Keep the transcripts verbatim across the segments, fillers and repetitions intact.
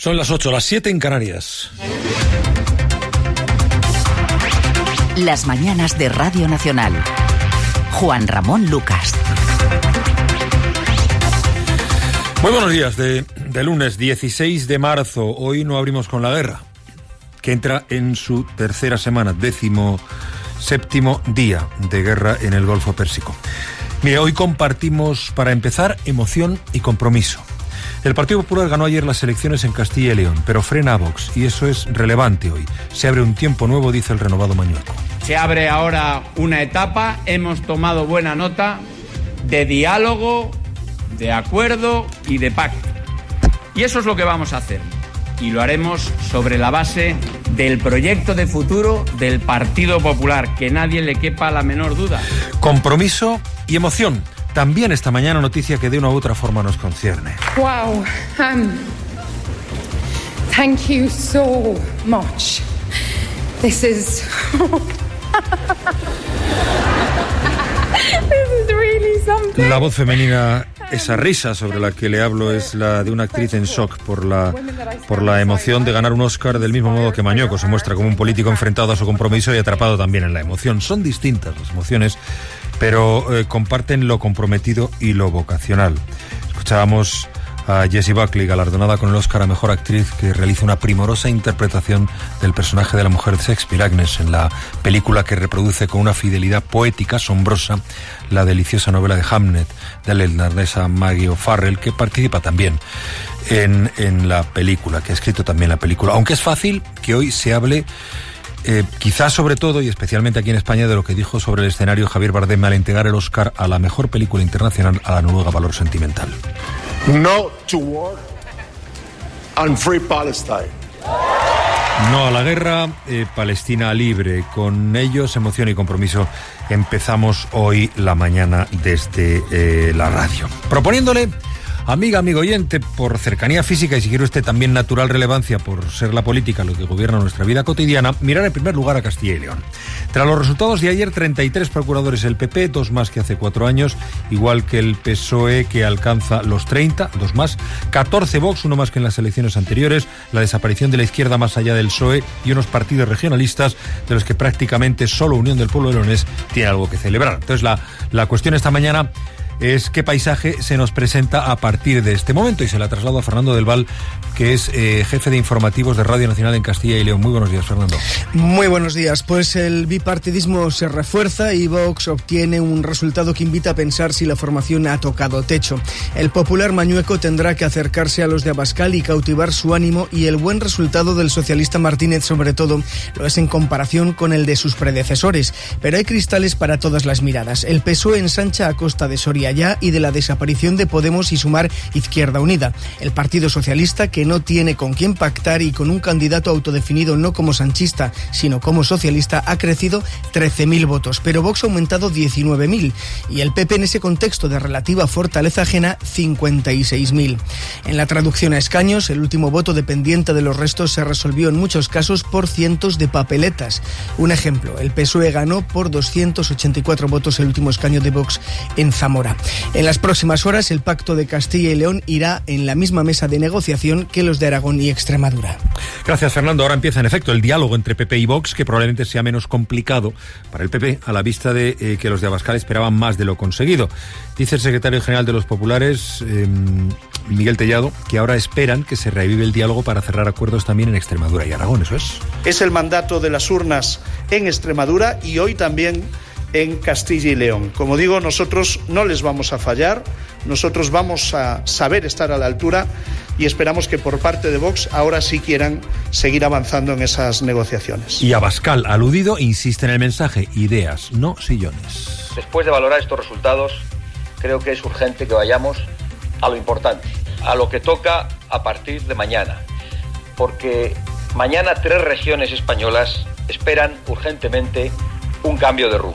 Son las ocho, las siete en Canarias. Las mañanas de Radio Nacional. Juan Ramón Lucas. Muy buenos días, de, de lunes dieciséis de marzo. Hoy no abrimos con la guerra, que entra en su tercera semana, décimo séptimo día de guerra en el Golfo Pérsico. Mire, hoy compartimos, para empezar, emoción y compromiso. El Partido Popular ganó ayer las elecciones en Castilla y León, pero frena a Vox, y eso es relevante hoy. Se abre un tiempo nuevo, dice el renovado Mañueco. Se abre ahora una etapa, hemos tomado buena nota de diálogo, de acuerdo y de pacto. Y eso es lo que vamos a hacer. Y lo haremos sobre la base del proyecto de futuro del Partido Popular, que nadie le quepa la menor duda. Compromiso y emoción. También esta mañana noticia que de una u otra forma nos concierne. Wow. Um, thank you so much. This is... This is really something. La voz femenina, esa risa sobre la que le hablo, es la de una actriz en shock por la, por la emoción de ganar un Oscar, del mismo modo que Mañueco se muestra como un político enfrentado a su compromiso y atrapado también en la emoción. Son distintas las emociones, pero eh, comparten lo comprometido y lo vocacional. Escuchábamos a Jessie Buckley, galardonada con el Oscar a Mejor Actriz, que realiza una primorosa interpretación del personaje de la mujer de Shakespeare, Agnes, en la película que reproduce con una fidelidad poética asombrosa la deliciosa novela de Hamnet de la irlandesa Maggie O'Farrell, que participa también en, en la película, que ha escrito también la película. Aunque es fácil que hoy se hable, eh, quizás sobre todo y especialmente aquí en España, de lo que dijo sobre el escenario Javier Bardem al entregar el Oscar a la mejor película internacional a la noruega Valor Sentimental. No to war and free Palestine. No a la guerra, eh, Palestina libre. Con ellos, emoción y compromiso, empezamos hoy la mañana desde eh, la radio. Proponiéndole, amiga, amigo oyente, por cercanía física y si quiere usted también natural relevancia por ser la política lo que gobierna nuestra vida cotidiana, mirar en primer lugar a Castilla y León. Tras los resultados de ayer, treinta y tres procuradores el P P, dos más que hace cuatro años, igual que el P S O E, que alcanza los treinta, dos más, catorce Vox, uno más que en las elecciones anteriores, la desaparición de la izquierda más allá del P S O E y unos partidos regionalistas de los que prácticamente solo Unión del Pueblo de Leones tiene algo que celebrar. Entonces la, la cuestión esta mañana es qué paisaje se nos presenta a partir de este momento, y se la traslado a Fernando del Val, que es eh, jefe de informativos de Radio Nacional en Castilla y León. Muy buenos días, Fernando. Muy buenos días. Pues el bipartidismo se refuerza y Vox obtiene un resultado que invita a pensar si la formación ha tocado techo. El popular Mañueco tendrá que acercarse a los de Abascal y cautivar su ánimo, y el buen resultado del socialista Martínez, sobre todo, lo es en comparación con el de sus predecesores. Pero hay cristales para todas las miradas. El P S O E ensancha a costa de Soria Ya y de la desaparición de Podemos y Sumar Izquierda Unida. El Partido Socialista, que no tiene con quién pactar y con un candidato autodefinido no como sanchista, sino como socialista, ha crecido trece mil votos, pero Vox ha aumentado diecinueve mil, y el P P en ese contexto de relativa fortaleza ajena, cincuenta y seis mil. En la traducción a escaños, el último voto dependiente de los restos se resolvió en muchos casos por cientos de papeletas. Un ejemplo, el P S O E ganó por doscientos ochenta y cuatro votos el último escaño de Vox en Zamora. En las próximas horas, el Pacto de Castilla y León irá en la misma mesa de negociación que los de Aragón y Extremadura. Gracias, Fernando. Ahora empieza, en efecto, el diálogo entre P P y Vox, que probablemente sea menos complicado para el P P, a la vista de eh, que los de Abascal esperaban más de lo conseguido. Dice el secretario general de los Populares, eh, Miguel Tellado, que ahora esperan que se reavive el diálogo para cerrar acuerdos también en Extremadura y Aragón. ¿Eso es? Es el mandato de las urnas en Extremadura y hoy también en Castilla y León. Como digo, nosotros no les vamos a fallar, nosotros vamos a saber estar a la altura y esperamos que por parte de Vox ahora sí quieran seguir avanzando en esas negociaciones. Y Abascal, aludido, insiste en el mensaje: ideas, no sillones. Después de valorar estos resultados, creo que es urgente que vayamos a lo importante, a lo que toca a partir de mañana, porque mañana tres regiones españolas esperan urgentemente un cambio de rumbo.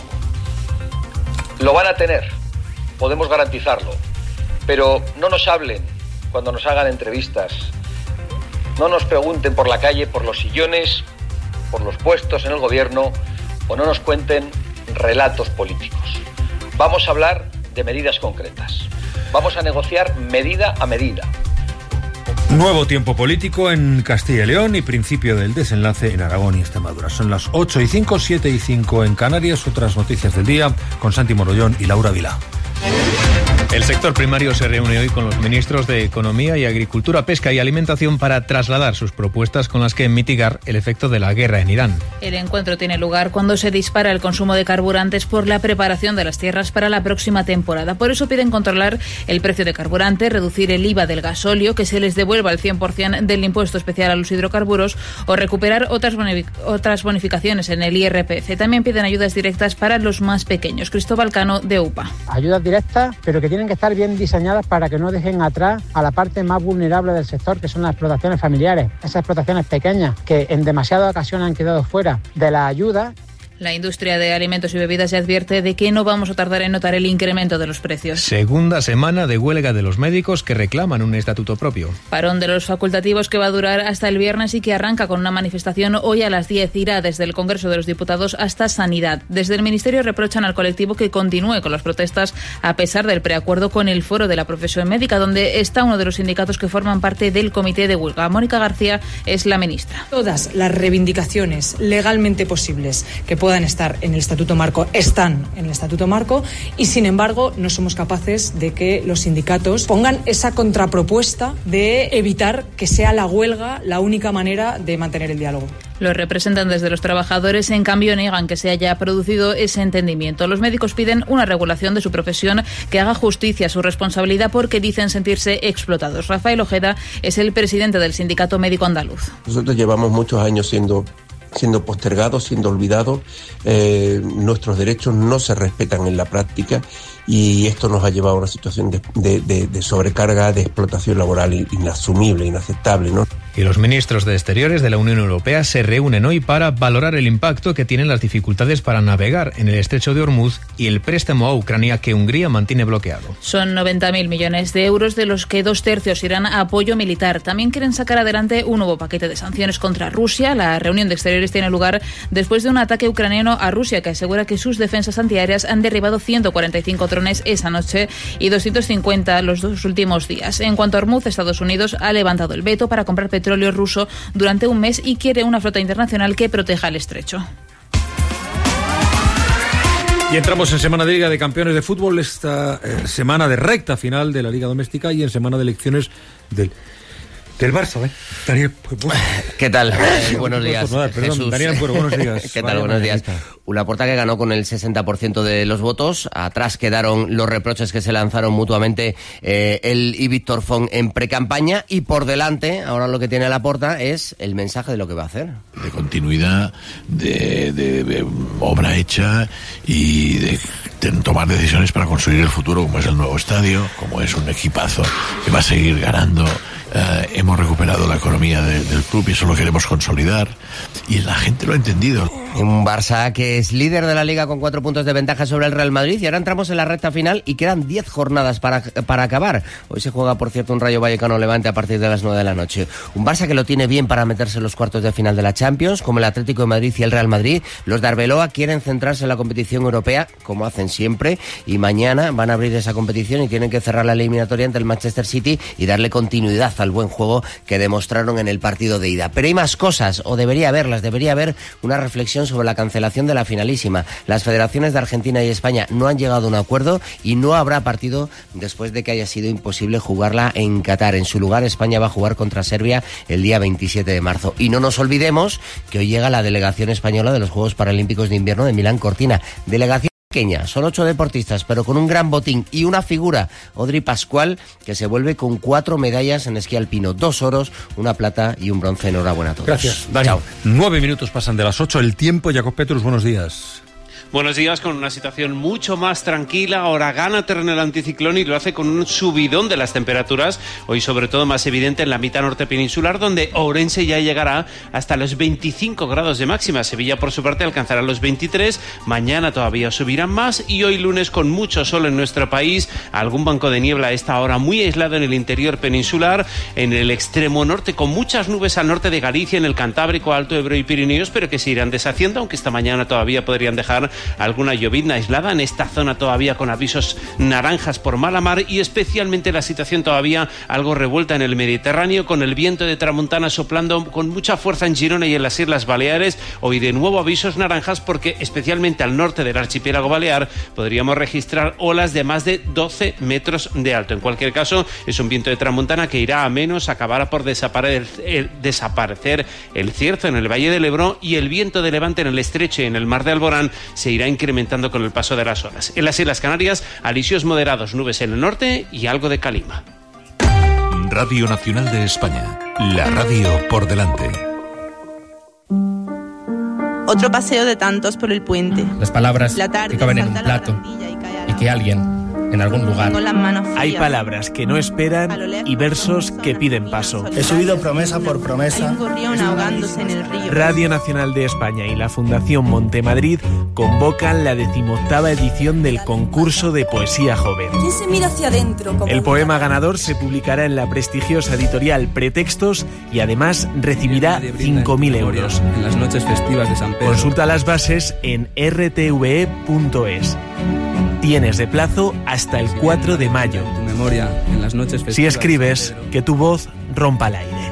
Lo van a tener, podemos garantizarlo, pero no nos hablen cuando nos hagan entrevistas, no nos pregunten por la calle por los sillones, por los puestos en el gobierno, o no nos cuenten relatos políticos. Vamos a hablar de medidas concretas, vamos a negociar medida a medida. Nuevo tiempo político en Castilla y León y principio del desenlace en Aragón y Extremadura. Son las ocho y cinco, siete y cinco en Canarias. Otras noticias del día con Santi Morollón y Laura Vilá. El sector primario se reúne hoy con los ministros de Economía y Agricultura, Pesca y Alimentación para trasladar sus propuestas con las que mitigar el efecto de la guerra en Irán. El encuentro tiene lugar cuando se dispara el consumo de carburantes por la preparación de las tierras para la próxima temporada. Por eso piden controlar el precio de carburante, reducir el I V A del gasóleo, que se les devuelva el cien por ciento del impuesto especial a los hidrocarburos o recuperar otras, bonific- otras bonificaciones en el I R P F. También piden ayudas directas para los más pequeños. Cristóbal Cano, de U P A. Ayudas directas, pero que tienen que estar bien diseñadas para que no dejen atrás a la parte más vulnerable del sector, que son las explotaciones familiares, esas explotaciones pequeñas que en demasiadas ocasiones han quedado fuera de la ayuda. La industria de alimentos y bebidas se advierte de que no vamos a tardar en notar el incremento de los precios. Segunda semana de huelga de los médicos que reclaman un estatuto propio. Parón de los facultativos que va a durar hasta el viernes y que arranca con una manifestación hoy a las diez. Irá desde el Congreso de los Diputados hasta Sanidad. Desde el Ministerio reprochan al colectivo que continúe con las protestas a pesar del preacuerdo con el Foro de la Profesión Médica, donde está uno de los sindicatos que forman parte del comité de huelga. Mónica García es la ministra. Todas las reivindicaciones legalmente posibles que puedan estar en el Estatuto Marco están en el Estatuto Marco y, sin embargo, no somos capaces de que los sindicatos pongan esa contrapropuesta de evitar que sea la huelga la única manera de mantener el diálogo. Los representantes de los trabajadores, en cambio, niegan que se haya producido ese entendimiento. Los médicos piden una regulación de su profesión que haga justicia a su responsabilidad porque dicen sentirse explotados. Rafael Ojeda es el presidente del Sindicato Médico Andaluz. Nosotros llevamos muchos años siendo siendo postergados, siendo olvidados, eh, nuestros derechos no se respetan en la práctica y esto nos ha llevado a una situación de, de, de, de sobrecarga, de explotación laboral inasumible, inaceptable, ¿no? Y los ministros de Exteriores de la Unión Europea se reúnen hoy para valorar el impacto que tienen las dificultades para navegar en el estrecho de Hormuz y el préstamo a Ucrania que Hungría mantiene bloqueado. Son noventa mil millones de euros, de los que dos tercios irán a apoyo militar. También quieren sacar adelante un nuevo paquete de sanciones contra Rusia. La reunión de Exteriores tiene lugar después de un ataque ucraniano a Rusia que asegura que sus defensas antiaéreas han derribado ciento cuarenta y cinco drones esa noche y doscientos cincuenta los dos últimos días. En cuanto a Hormuz, Estados Unidos ha levantado el veto para comprar petróleo ruso durante un mes y quiere una flota internacional que proteja el estrecho. Y entramos en semana de Liga de Campeones de Fútbol, esta eh, semana de recta final de la Liga Doméstica y en semana de elecciones del del Barça, ¿eh? Daniel, pues, bueno. ¿Qué tal? Eh, buenos días, nada, perdón, Jesús. Daniel, bueno, buenos días. ¿Qué tal? Buenos días. Una Porta que ganó con el sesenta por ciento de los votos. Atrás quedaron los reproches que se lanzaron mutuamente eh, él y Víctor Font en precampaña. Y por delante, ahora lo que tiene Laporta es el mensaje de lo que va a hacer. De continuidad, de, de, de obra hecha y de, de tomar decisiones para construir el futuro, como es el nuevo estadio, como es un equipazo que va a seguir ganando. Uh, hemos recuperado la economía de, del club y eso lo queremos consolidar y la gente lo ha entendido. Un Barça que es líder de la Liga con cuatro puntos de ventaja sobre el Real Madrid y ahora entramos en la recta final y quedan diez jornadas para, para acabar. Hoy se juega, por cierto, un Rayo Vallecano Levante a partir de las nueve de la noche. Un Barça que lo tiene bien para meterse en los cuartos de final de la Champions, como el Atlético de Madrid y el Real Madrid. Los de Arbeloa quieren centrarse en la competición europea, como hacen siempre, y mañana van a abrir esa competición y tienen que cerrar la eliminatoria ante el Manchester City y darle continuidad al buen juego que demostraron en el partido de ida. Pero hay más cosas, o debería haberlas, debería haber una reflexión sobre la cancelación de la finalísima. Las federaciones de Argentina y España no han llegado a un acuerdo y no habrá partido después de que haya sido imposible jugarla en Qatar. En su lugar, España va a jugar contra Serbia el día veintisiete de marzo. Y no nos olvidemos que hoy llega la delegación española de los Juegos Paralímpicos de Invierno de Milán Cortina. Delegación pequeña, son ocho deportistas, pero con un gran botín y una figura, Audrey Pascual, que se vuelve con cuatro medallas en esquí alpino, dos oros, una plata y un bronce. Enhorabuena a todos. Gracias, Dani. Chao. Nueve minutos pasan de las ocho, el tiempo. Jacob Petrus, buenos días. Buenos días, con una situación mucho más tranquila. Ahora gana terreno el anticiclón y lo hace con un subidón de las temperaturas. Hoy sobre todo más evidente en la mitad norte peninsular, donde Ourense ya llegará hasta los veinticinco grados de máxima. Sevilla, por su parte, alcanzará los veintitrés. Mañana todavía subirán más y hoy lunes con mucho sol en nuestro país. Algún banco de niebla a esta hora muy aislado en el interior peninsular. En el extremo norte, con muchas nubes al norte de Galicia, en el Cantábrico, Alto Ebro y Pirineos, pero que se irán deshaciendo, aunque esta mañana todavía podrían dejar alguna llovizna aislada en esta zona todavía con avisos naranjas por mala mar y especialmente la situación todavía algo revuelta en el Mediterráneo con el viento de tramontana soplando con mucha fuerza en Girona y en las Islas Baleares. Hoy de nuevo avisos naranjas porque especialmente al norte del archipiélago balear podríamos registrar olas de más de doce metros de alto. En cualquier caso, es un viento de tramontana que irá a menos, acabará por desaparecer el, desaparecer el cierzo en el Valle del Ebro y el viento de levante en el estrecho y en el mar de Alborán se irá incrementando con el paso de las horas. En las Islas Canarias, alisios moderados, nubes en el norte y algo de calima. Radio Nacional de España, la radio por delante. Otro paseo de tantos por el puente. Las palabras La tarde, que caben en un salta la plato barandilla y cae a la y que alguien, en algún lugar. Tengo las manos frías. Hay palabras que no esperan y versos que piden paso. He subido promesa por promesa. Hay un gorrión ahogándose en el río. Radio Nacional de España y la Fundación Montemadrid convocan la decimoctava edición del concurso de poesía joven. ¿Quién se mira hacia adentro? Como El poema ganador se publicará en la prestigiosa editorial Pretextos y además recibirá cinco mil euros. En las noches festivas de San Pedro. Consulta las bases en r t v e punto es. Tienes de plazo hasta el cuatro de mayo. Tu memoria en las noches festivas. Si escribes, que tu voz rompa el aire.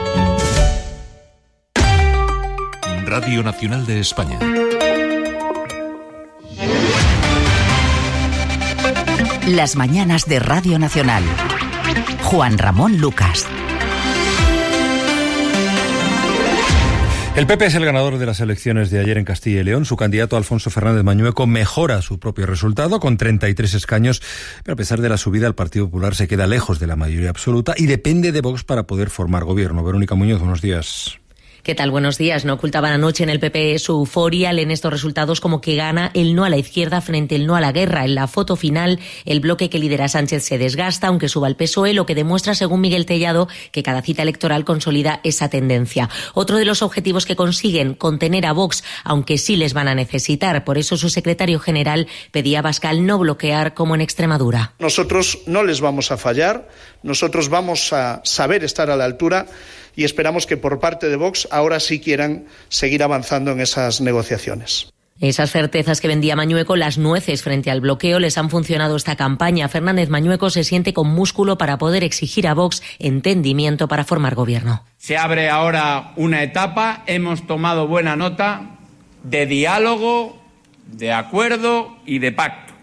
Radio Nacional de España. Las mañanas de Radio Nacional. Juan Ramón Lucas. El P P es el ganador de las elecciones de ayer en Castilla y León. Su candidato Alfonso Fernández Mañueco mejora su propio resultado con treinta y tres escaños, pero a pesar de la subida el Partido Popular se queda lejos de la mayoría absoluta y depende de Vox para poder formar gobierno. Verónica Muñoz, buenos días. ¿Qué tal? Buenos días. No ocultaban anoche en el P P su euforia. Leen estos resultados como que gana el no a la izquierda frente al no a la guerra. En la foto final, el bloque que lidera Sánchez se desgasta, aunque suba el P S O E, lo que demuestra, según Miguel Tellado, que cada cita electoral consolida esa tendencia. Otro de los objetivos que consiguen, contener a Vox, aunque sí les van a necesitar. Por eso su secretario general pedía a Abascal no bloquear como en Extremadura. Nosotros no les vamos a fallar, nosotros vamos a saber estar a la altura y esperamos que por parte de Vox ahora sí quieran seguir avanzando en esas negociaciones. Esas certezas que vendía Mañueco, las nueces frente al bloqueo, les han funcionado esta campaña. Fernández Mañueco se siente con músculo para poder exigir a Vox entendimiento para formar gobierno. Se abre ahora una etapa, hemos tomado buena nota de diálogo, de acuerdo y de pacto.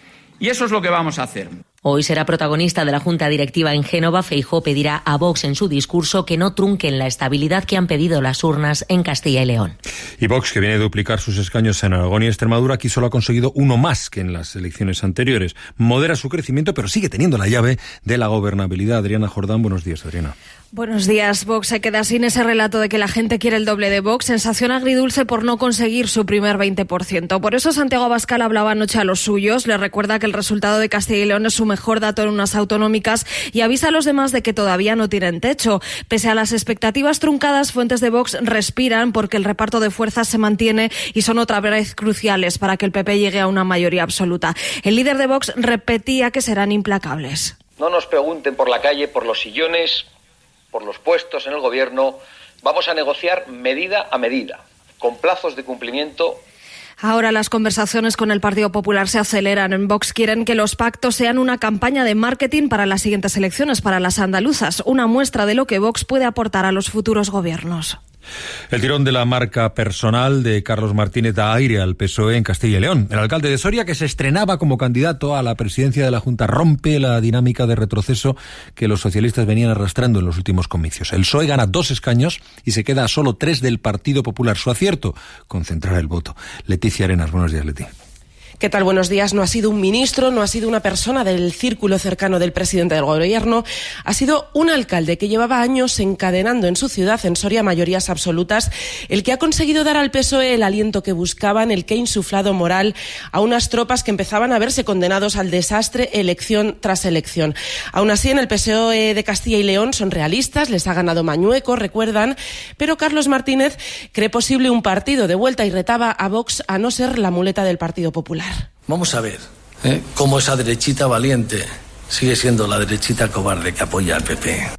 Y eso es lo que vamos a hacer. Hoy será protagonista de la Junta Directiva en Génova. Feijóo pedirá a Vox en su discurso que no trunquen la estabilidad que han pedido las urnas en Castilla y León. Y Vox, que viene a duplicar sus escaños en Aragón y Extremadura, aquí solo ha conseguido uno más que en las elecciones anteriores. Modera su crecimiento, pero sigue teniendo la llave de la gobernabilidad. Adriana Jordán, buenos días, Adriana. Buenos días. Vox se queda sin ese relato de que la gente quiere el doble de Vox. Sensación agridulce por no conseguir su primer veinte por ciento. Por eso Santiago Abascal hablaba anoche a los suyos. Le recuerda que el resultado de Castilla y León es su mejor dato en unas autonómicas y avisa a los demás de que todavía no tienen techo. Pese a las expectativas truncadas, fuentes de Vox respiran porque el reparto de fuerzas se mantiene y son otra vez cruciales para que el P P llegue a una mayoría absoluta. El líder de Vox repetía que serán implacables. No nos pregunten por la calle, por los sillones, por los puestos en el gobierno. Vamos a negociar medida a medida, con plazos de cumplimiento. Ahora las conversaciones con el Partido Popular se aceleran. En Vox quieren que los pactos sean una campaña de marketing para las siguientes elecciones, para las andaluzas, una muestra de lo que Vox puede aportar a los futuros gobiernos. El tirón de la marca personal de Carlos Martínez da aire al P S O E en Castilla y León. El alcalde de Soria, que se estrenaba como candidato a la presidencia de la Junta, rompe la dinámica de retroceso que los socialistas venían arrastrando en los últimos comicios. El P S O E gana dos escaños y se queda a solo tres del Partido Popular. Su acierto, concentrar el voto. Leticia Arenas, buenos días, Leti. ¿Qué tal? Buenos días. No ha sido un ministro, no ha sido una persona del círculo cercano del presidente del gobierno, ha sido un alcalde que llevaba años encadenando en su ciudad, en Soria, mayorías absolutas, el que ha conseguido dar al P S O E el aliento que buscaban, el que ha insuflado moral a unas tropas que empezaban a verse condenados al desastre elección tras elección. Aún así, en el P S O E de Castilla y León son realistas, les ha ganado Mañueco, recuerdan, pero Carlos Martínez cree posible un partido de vuelta y retaba a Vox a no ser la muleta del Partido Popular. Vamos a ver ¿eh? cómo esa derechita valiente sigue siendo la derechita cobarde que apoya al P P.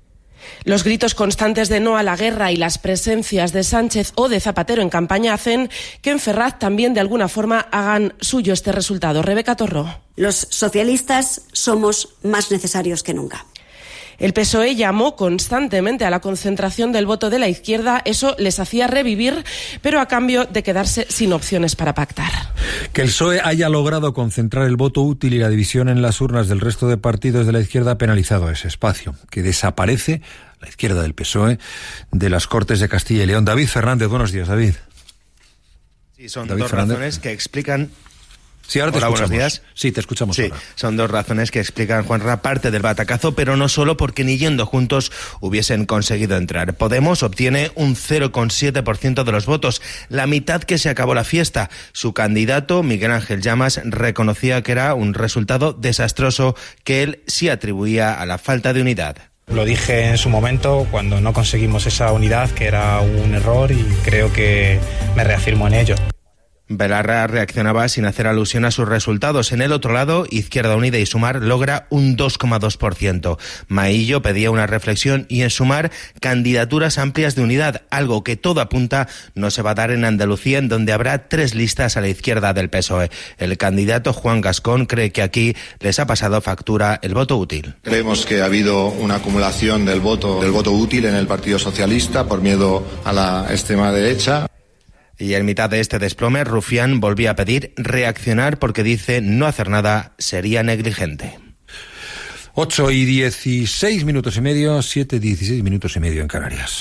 Los gritos constantes de no a la guerra y las presencias de Sánchez o de Zapatero en campaña hacen que en Ferraz también de alguna forma hagan suyo este resultado. Rebeca Torró. Los socialistas somos más necesarios que nunca. El P S O E llamó constantemente a la concentración del voto de la izquierda. Eso les hacía revivir, pero a cambio de quedarse sin opciones para pactar. Que el P S O E haya logrado concentrar el voto útil y la división en las urnas del resto de partidos de la izquierda ha penalizado ese espacio, que desaparece la izquierda del P S O E de las Cortes de Castilla y León. David Fernández, buenos días, David. Sí, son David dos Fernández. razones que explican... Sí, ahora te Hola, escuchamos. buenos días. Sí, te escuchamos Sí, ahora. son dos razones que explican, Juanra, parte del batacazo, pero no solo porque ni yendo juntos hubiesen conseguido entrar. Podemos obtiene un cero coma siete por ciento de los votos, la mitad que se acabó la fiesta. Su candidato, Miguel Ángel Llamas, reconocía que era un resultado desastroso que él sí atribuía a la falta de unidad. Lo dije en su momento cuando no conseguimos esa unidad, que era un error, y creo que me reafirmo en ello. Belarra reaccionaba sin hacer alusión a sus resultados. En el otro lado, Izquierda Unida y Sumar logra un dos coma dos por ciento. Maillo pedía una reflexión y en Sumar candidaturas amplias de unidad, algo que todo apunta no se va a dar en Andalucía, en donde habrá tres listas a la izquierda del P S O E. El candidato Juan Gascón cree que aquí les ha pasado factura el voto útil. Creemos que ha habido una acumulación del voto, del voto útil en el Partido Socialista por miedo a la extrema derecha. Y en mitad de este desplome, Rufián volvía a pedir reaccionar porque dice no hacer nada sería negligente. ocho y dieciséis minutos y medio, siete y dieciséis minutos y medio en Canarias.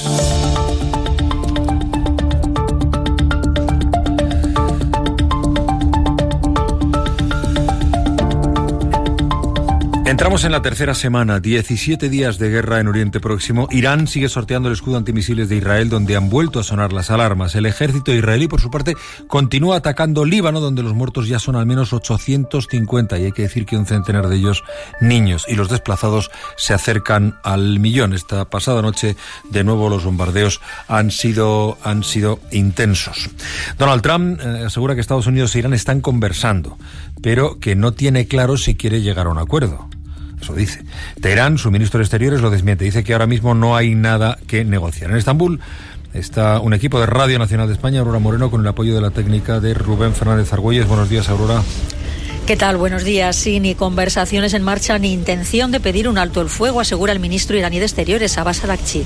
Entramos en la tercera semana, diecisiete días de guerra en Oriente Próximo. Irán sigue sorteando el escudo antimisiles de Israel, donde han vuelto a sonar las alarmas. El ejército israelí, por su parte, continúa atacando Líbano, donde los muertos ya son al menos ochocientos cincuenta, y hay que decir que un centenar de ellos niños, y los desplazados se acercan al millón. Esta pasada noche, de nuevo, los bombardeos han sido, han sido intensos. Donald Trump eh, asegura que Estados Unidos e Irán están conversando, pero que no tiene claro si quiere llegar a un acuerdo. Eso dice. Teherán, su ministro de Exteriores, lo desmiente. Dice que ahora mismo no hay nada que negociar. En Estambul está un equipo de Radio Nacional de España, Aurora Moreno, con el apoyo de la técnica de Rubén Fernández Argüelles. Buenos días, Aurora. ¿Qué tal? Buenos días. Sí, ni conversaciones en marcha ni intención de pedir un alto el fuego, asegura el ministro iraní de Exteriores, Abbas Araghchi.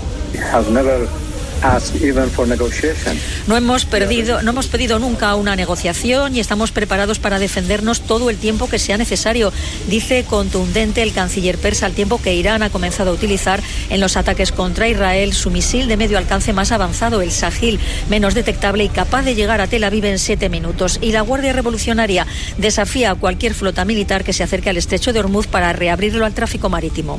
No hemos perdido, no hemos pedido nunca una negociación y estamos preparados para defendernos todo el tiempo que sea necesario, dice contundente el canciller persa, al tiempo que Irán ha comenzado a utilizar en los ataques contra Israel su misil de medio alcance más avanzado, el Sahil, menos detectable y capaz de llegar a Tel Aviv en siete minutos. Y la Guardia Revolucionaria desafía a cualquier flota militar que se acerque al estrecho de Hormuz para reabrirlo al tráfico marítimo.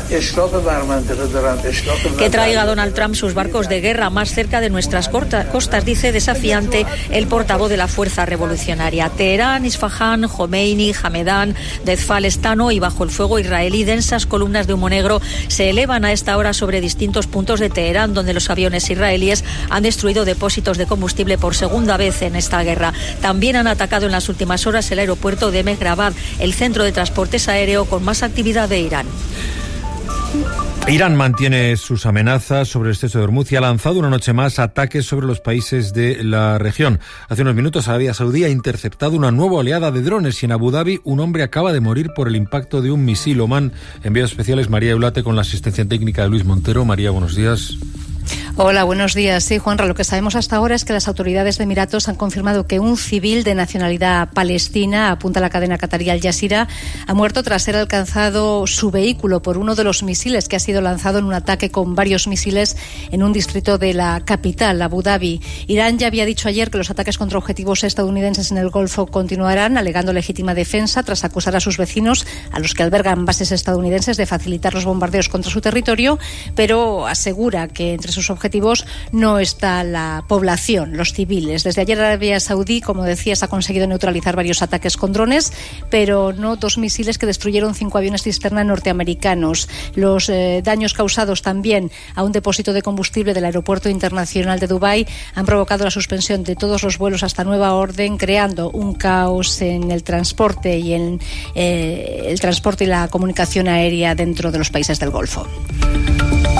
Que traiga Donald Trump sus barcos de guerra más cerca de nuestras costas, dice desafiante el portavoz de la Fuerza Revolucionaria. Teherán, Isfahán, Jomeini, Hamedán, Dezfal, Estano y bajo el fuego israelí, densas columnas de humo negro se elevan a esta hora sobre distintos puntos de Teherán, donde los aviones israelíes han destruido depósitos de combustible por segunda vez en esta guerra. También han atacado en las últimas horas el aeropuerto de Mehrabad, el centro de transportes aéreo con más actividad de Irán. Irán mantiene sus amenazas sobre el estrecho de Hormuz y ha lanzado una noche más ataques sobre los países de la región. Hace unos minutos Arabia Saudí ha interceptado una nueva oleada de drones y en Abu Dhabi un hombre acaba de morir por el impacto de un misil. Oman, enviados especiales, María Eulate, con la asistencia técnica de Luis Montero. María, buenos días. Hola, buenos días. Sí, Juanra, lo que sabemos hasta ahora es que las autoridades de Emiratos han confirmado que un civil de nacionalidad palestina, apunta la cadena catarí Al Jazeera, ha muerto tras ser alcanzado su vehículo por uno de los misiles que ha sido lanzado en un ataque con varios misiles en un distrito de la capital, Abu Dhabi. Irán ya había dicho ayer que los ataques contra objetivos estadounidenses en el Golfo continuarán, alegando legítima defensa tras acusar a sus vecinos, a los que albergan bases estadounidenses, de facilitar los bombardeos contra su territorio, pero asegura que entre sus objetivos no está la población, los civiles. Desde ayer Arabia Saudí, como decías, ha conseguido neutralizar varios ataques con drones, pero no dos misiles que destruyeron cinco aviones cisterna norteamericanos. Los eh, daños causados también a un depósito de combustible del Aeropuerto Internacional de Dubái han provocado la suspensión de todos los vuelos hasta nueva orden, creando un caos en el transporte y en eh, el transporte y la comunicación aérea dentro de los países del Golfo.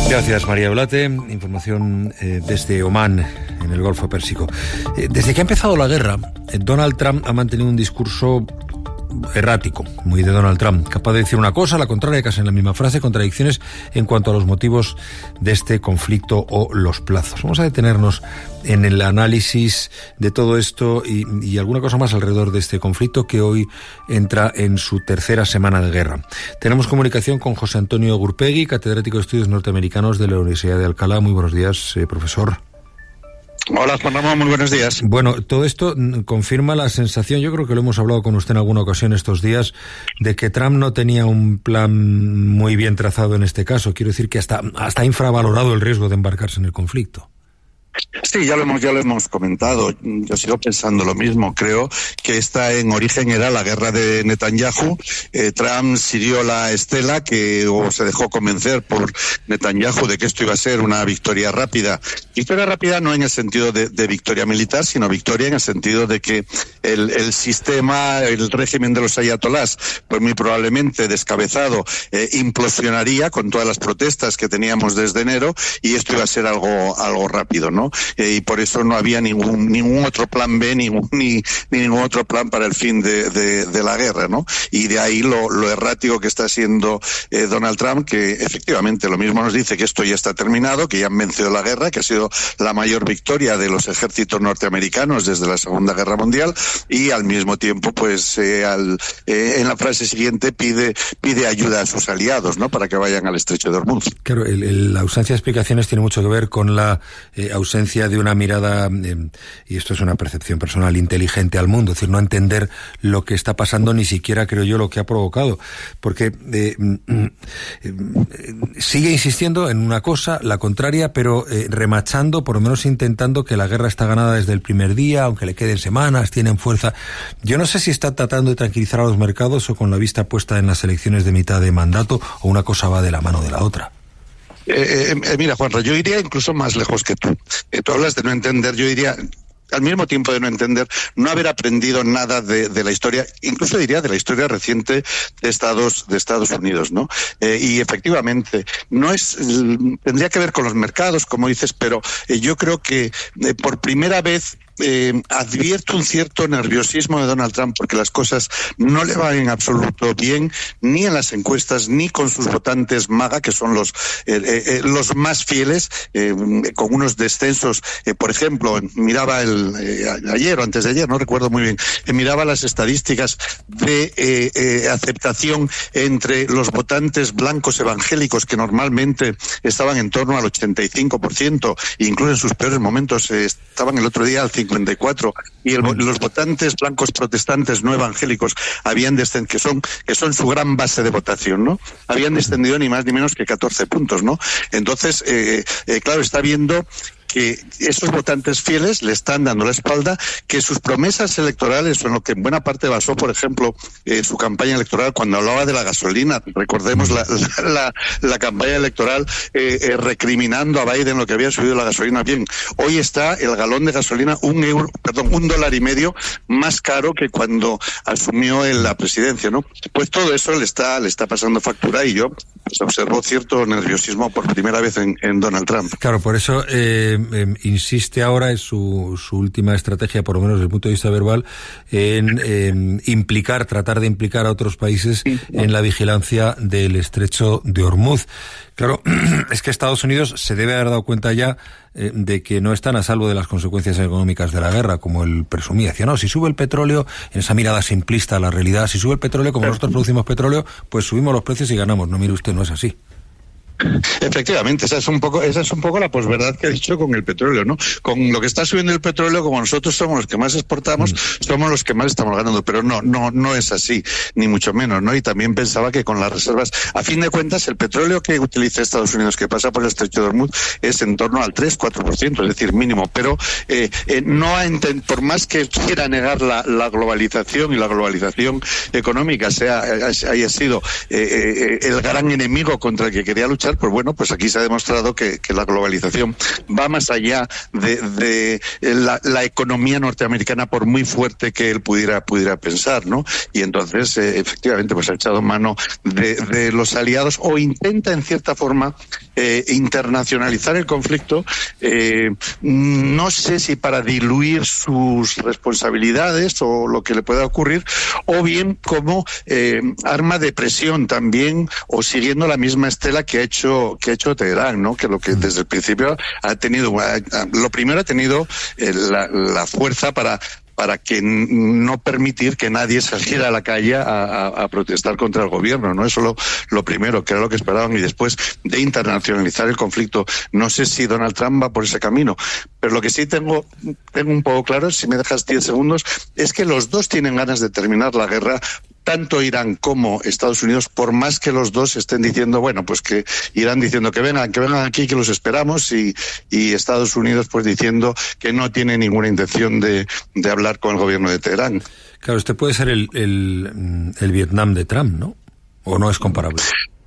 Gracias, María Blate. Información eh, desde Omán, en el Golfo Pérsico. Eh, desde que ha empezado la guerra, eh, Donald Trump ha mantenido un discurso errático, muy de Donald Trump, capaz de decir una cosa, la contraria, casi en la misma frase, contradicciones en cuanto a los motivos de este conflicto o los plazos. Vamos a detenernos en el análisis de todo esto y, y alguna cosa más alrededor de este conflicto que hoy entra en su tercera semana de guerra. Tenemos comunicación con José Antonio Gurpegui, catedrático de Estudios Norteamericanos de la Universidad de Alcalá. Muy buenos días, eh, profesor. Hola, Juan Ramón, muy buenos días. Bueno, todo esto confirma la sensación, yo creo que lo hemos hablado con usted en alguna ocasión estos días, de que Trump no tenía un plan muy bien trazado en este caso. Quiero decir que hasta, hasta ha infravalorado el riesgo de embarcarse en el conflicto. Sí, ya lo hemos ya lo hemos comentado. Yo sigo pensando lo mismo. Creo que esta en origen era la guerra de Netanyahu. Eh, Trump siguió la estela que o se dejó convencer por Netanyahu de que esto iba a ser una victoria rápida. Victoria rápida no en el sentido de, de victoria militar, sino victoria en el sentido de que el, el sistema, el régimen de los ayatolás, pues muy probablemente descabezado, eh, implosionaría con todas las protestas que teníamos desde enero y esto iba a ser algo algo rápido, ¿no? Eh, y por eso no había ningún ningún otro plan B, ningún, ni, ni ningún otro plan para el fin de, de, de la guerra, ¿no? Y de ahí lo, lo errático que está haciendo eh, Donald Trump, que efectivamente lo mismo nos dice que esto ya está terminado, que ya han vencido la guerra, que ha sido la mayor victoria de los ejércitos norteamericanos desde la Segunda Guerra Mundial, y al mismo tiempo, pues eh, al, eh, en la frase siguiente pide pide ayuda a sus aliados, ¿no? Para que vayan al estrecho de Hormuz. Claro, el, el, la ausencia de explicaciones tiene mucho que ver con la eh, ausencia de una mirada, eh, y esto es una percepción personal, inteligente al mundo, es decir, no entender lo que está pasando, ni siquiera creo yo lo que ha provocado, porque eh, eh, eh, sigue insistiendo en una cosa, la contraria, pero eh, remachando, por lo menos intentando que la guerra está ganada desde el primer día, aunque le queden semanas, tienen fuerza. Yo no sé si está tratando de tranquilizar a los mercados o con la vista puesta en las elecciones de mitad de mandato, o una cosa va de la mano de la otra. Eh, eh, mira, Juanra, yo iría incluso más lejos que tú. Eh, tú hablas de no entender, yo diría, al mismo tiempo de no entender, no haber aprendido nada de, de la historia, incluso diría de la historia reciente de Estados de Estados Unidos, ¿no? Eh, y efectivamente, no es, tendría que ver con los mercados, como dices, pero eh, yo creo que eh, por primera vez Eh, advierto un cierto nerviosismo de Donald Trump porque las cosas no le van en absoluto bien, ni en las encuestas, ni con sus votantes MAGA, que son los eh, eh, los más fieles, eh, con unos descensos. Eh, por ejemplo, miraba el eh, ayer o antes de ayer, no recuerdo muy bien, eh, miraba las estadísticas de eh, eh, aceptación entre los votantes blancos evangélicos, que normalmente estaban en torno al ochenta y cinco por ciento, incluso en sus peores momentos eh, estaban el otro día al cincuenta y cuatro, y el, los votantes blancos protestantes no evangélicos habían descendido, que son que son su gran base de votación, ¿no? Habían descendido ni más ni menos que catorce puntos, ¿no? Entonces, eh, eh, claro, está viendo que esos votantes fieles le están dando la espalda, que sus promesas electorales, en lo que en buena parte basó, por ejemplo, eh, su campaña electoral cuando hablaba de la gasolina. Recordemos la, la, la, la campaña electoral eh, eh, recriminando a Biden lo que había subido la gasolina. Bien, hoy está el galón de gasolina un euro, perdón, un dólar y medio más caro que cuando asumió en la presidencia, ¿no? Pues todo eso le está le está pasando factura, y yo pues, observo cierto nerviosismo por primera vez en, en Donald Trump. Claro, por eso eh, eh, insiste ahora, es su, su última estrategia, por lo menos desde el punto de vista verbal, en eh, implicar, tratar de implicar a otros países en la vigilancia del estrecho de Hormuz. Claro, es que Estados Unidos se debe haber dado cuenta ya eh, de que no están a salvo de las consecuencias económicas de la guerra, como él presumía. Decía, no, si sube el petróleo, en esa mirada simplista a la realidad, si sube el petróleo, como nosotros producimos petróleo, pues subimos los precios y ganamos. No, mire usted, no es así. Efectivamente, esa es un poco, esa es un poco la posverdad que ha dicho con el petróleo, ¿no? Con lo que está subiendo el petróleo, como nosotros somos los que más exportamos, mm. somos los que más estamos ganando, pero no, no, no es así, ni mucho menos, ¿no? Y también pensaba que con las reservas, a fin de cuentas, el petróleo que utiliza Estados Unidos, que pasa por el estrecho de Hormuz, es en torno al tres cuatro por ciento, es decir, mínimo, pero eh, eh, no ha enten- por más que quiera negar la, la globalización, y la globalización económica sea haya sido eh, eh, el gran enemigo contra el que quería luchar aprovechar, pues bueno, pues aquí se ha demostrado que, que la globalización va más allá de, de la, la economía norteamericana, por muy fuerte que él pudiera pudiera pensar, ¿no? Y entonces, eh, efectivamente, pues ha echado mano de, de los aliados, o intenta, en cierta forma, eh, internacionalizar el conflicto, eh, no sé si para diluir sus responsabilidades o lo que le pueda ocurrir, o bien como eh, arma de presión también, o siguiendo la misma estela que ha hecho que ha hecho Teherán, ¿no? Que lo que desde el principio ha tenido, lo primero ha tenido eh, la, la fuerza para para que no permitir que nadie saliera a la calle a, a, a protestar contra el gobierno, ¿no? Eso lo, lo primero, que era lo que esperaban, y después de internacionalizar el conflicto. No sé si Donald Trump va por ese camino, pero lo que sí tengo, tengo un poco claro, si me dejas diez segundos, es que los dos tienen ganas de terminar la guerra, tanto Irán como Estados Unidos, por más que los dos estén diciendo, bueno, pues que Irán diciendo que vengan, que vengan aquí, que los esperamos, y, y Estados Unidos pues diciendo que no tiene ninguna intención de, de hablar con el gobierno de Teherán. Claro, este puede ser el, el, el Vietnam de Trump, ¿no? ¿O no es comparable?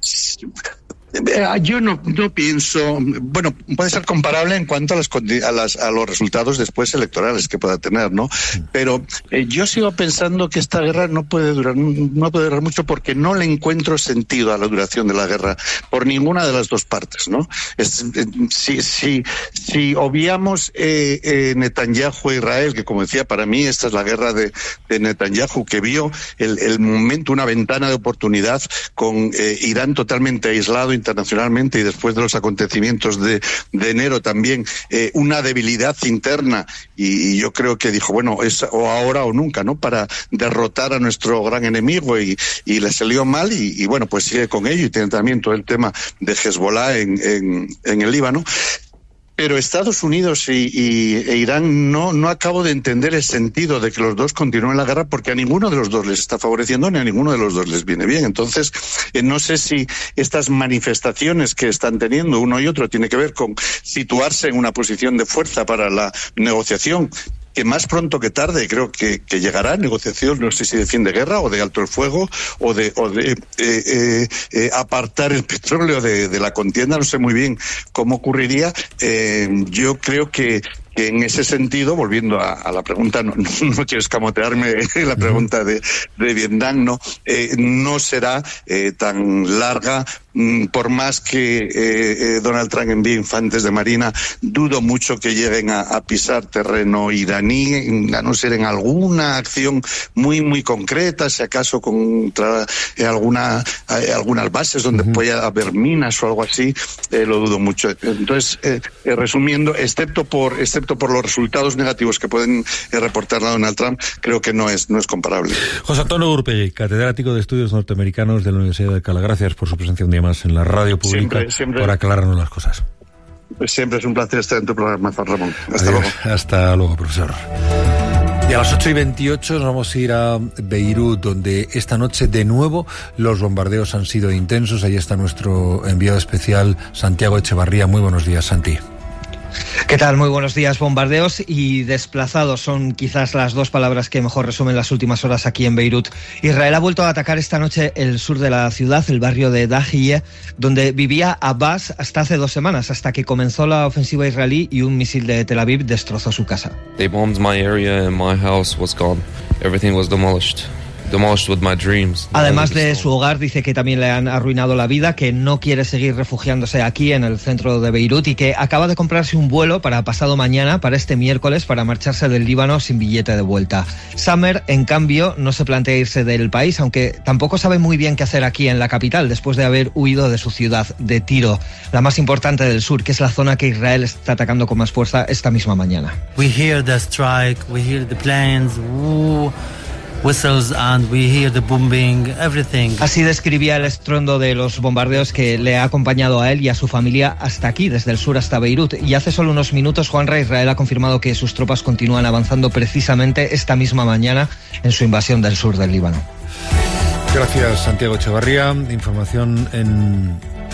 Yo no, no pienso, bueno, puede ser comparable en cuanto a, las, a, las, a los resultados después electorales que pueda tener, ¿no? Pero eh, yo sigo pensando que esta guerra no puede durar, no puede durar mucho, porque no le encuentro sentido a la duración de la guerra por ninguna de las dos partes, ¿no? Es, eh, si, si, si obviamos eh, eh, Netanyahu e Israel, que como decía, para mí esta es la guerra de, de Netanyahu, que vio el, el momento, una ventana de oportunidad con eh, Irán totalmente aislado internacionalmente, y después de los acontecimientos de, de enero también eh, una debilidad interna, y, y yo creo que dijo, bueno, es o ahora o nunca, ¿no? Para derrotar a nuestro gran enemigo, y, y le salió mal, y, y bueno, pues sigue con ello, y tiene también todo el tema de Hezbollah en, en, en el Líbano. Pero Estados Unidos y, y e Irán no, no acabo de entender el sentido de que los dos continúen la guerra, porque a ninguno de los dos les está favoreciendo, ni a ninguno de los dos les viene bien. Entonces, eh, no sé si estas manifestaciones que están teniendo uno y otro tiene que ver con situarse en una posición de fuerza para la negociación, que más pronto que tarde creo que, que llegará negociación, no sé si de fin de guerra o de alto el fuego, o de, o de eh, eh, eh, apartar el petróleo de, de la contienda, no sé muy bien cómo ocurriría. Eh, yo creo que que en ese sentido, volviendo a, a la pregunta, no, no, no quiero escamotearme la pregunta de, de Vietnam, no, eh, no será eh, tan larga, mm, por más que eh, eh, Donald Trump envíe infantes de marina. Dudo mucho que lleguen a, a pisar terreno iraní, a no ser en alguna acción muy, muy concreta, si acaso contra eh, alguna, eh, algunas bases donde uh-huh. pueda haber minas o algo así, eh, lo dudo mucho. Entonces, eh, eh, resumiendo, excepto por excepto por los resultados negativos que pueden eh, reportar a Donald Trump, creo que no es no es comparable. José Antonio Urpegui, catedrático de Estudios Norteamericanos de la Universidad de Alcalá. Gracias por su presencia un día más en la radio pública, siempre, siempre, por aclararnos las cosas. Siempre es un placer estar en tu programa, Juan Ramón. Hasta Adiós. luego. Hasta luego, profesor. Y a las ocho y veintiocho nos vamos a ir a Beirut, donde esta noche de nuevo los bombardeos han sido intensos. Ahí está nuestro enviado especial, Santiago Echevarría. Muy buenos días, Santi. ¿Qué tal? Muy buenos días. Bombardeos y desplazados son quizás las dos palabras que mejor resumen las últimas horas aquí en Beirut. Israel ha vuelto a atacar esta noche el sur de la ciudad, el barrio de Dahiye, donde vivía Abbas hasta hace dos semanas, hasta que comenzó la ofensiva israelí y un misil de Tel Aviv destrozó su casa. They bombed my area and my house was gone. Everything was demolished. Además de su hogar, dice que también le han arruinado la vida, que no quiere seguir refugiándose aquí en el centro de Beirut y que acaba de comprarse un vuelo para pasado mañana, para este miércoles, para marcharse del Líbano sin billete de vuelta. Samer, en cambio, no se plantea irse del país, aunque tampoco sabe muy bien qué hacer aquí en la capital, después de haber huido de su ciudad de Tiro, la más importante del sur, que es la zona que Israel está atacando con más fuerza esta misma mañana. We hear the strike, we hear the planes, woo. Whistles and we hear the bombing, everything. Así describía el estruendo de los bombardeos que le ha acompañado a él y a su familia hasta aquí, desde el sur hasta Beirut. Y hace solo unos minutos, Juanra, Israel ha confirmado que sus tropas continúan avanzando precisamente esta misma mañana en su invasión del sur del Líbano. Gracias, Santiago Echevarría. Información en,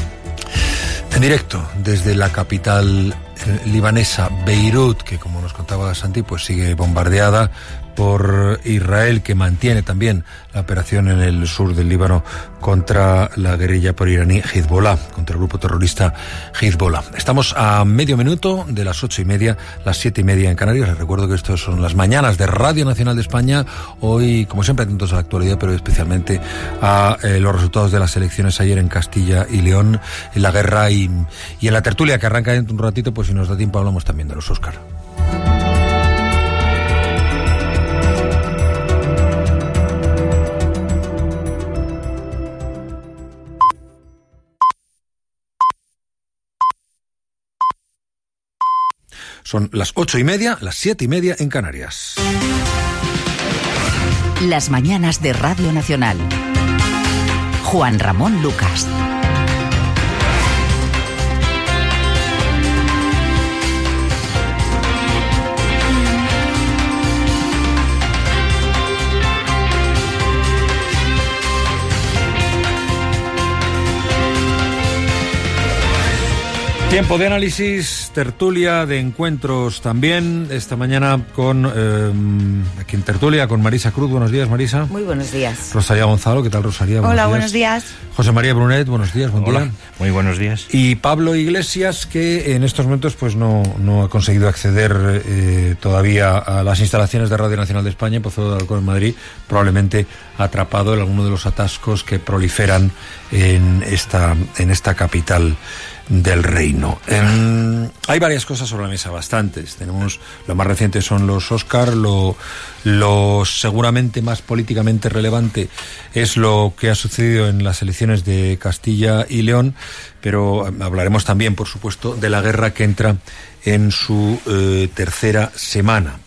en directo desde la capital libanesa, Beirut, que como nos contaba Santi, pues sigue bombardeada, por Israel, que mantiene también la operación en el sur del Líbano contra la guerrilla por iraní Hezbollah, contra el grupo terrorista Hezbollah. Estamos a medio minuto de las ocho y media, las siete y media en Canarias. Les recuerdo que estos son las mañanas de Radio Nacional de España. Hoy, como siempre, atentos a la actualidad, pero especialmente a eh, los resultados de las elecciones ayer en Castilla y León, en la guerra y, y en la tertulia que arranca dentro de un ratito, pues si nos da tiempo hablamos también de los Óscar. Son las ocho y media, las siete y media en Canarias. Las mañanas de Radio Nacional. Juan Ramón Lucas. Tiempo de análisis, tertulia, de encuentros también. Esta mañana con, eh, aquí en tertulia, con Marisa Cruz. Buenos días, Marisa. Muy buenos días. Rosalía Gonzalo, ¿qué tal, Rosalía? Hola, buenos buenos días. José María Brunet, buenos días, buen Hola, día. Muy buenos días. Y Pablo Iglesias, que en estos momentos pues no, no ha conseguido acceder eh, todavía a las instalaciones de Radio Nacional de España, en Pozuelo de Alarcón, en Madrid, probablemente atrapado en alguno de los atascos que proliferan en esta, en esta capital del reino. Eh, hay varias cosas sobre la mesa, bastantes. Tenemos, lo más reciente son los Óscar, lo, lo seguramente más políticamente relevante es lo que ha sucedido en las elecciones de Castilla y León, pero hablaremos también, por supuesto, de la guerra que entra en su eh, tercera semana.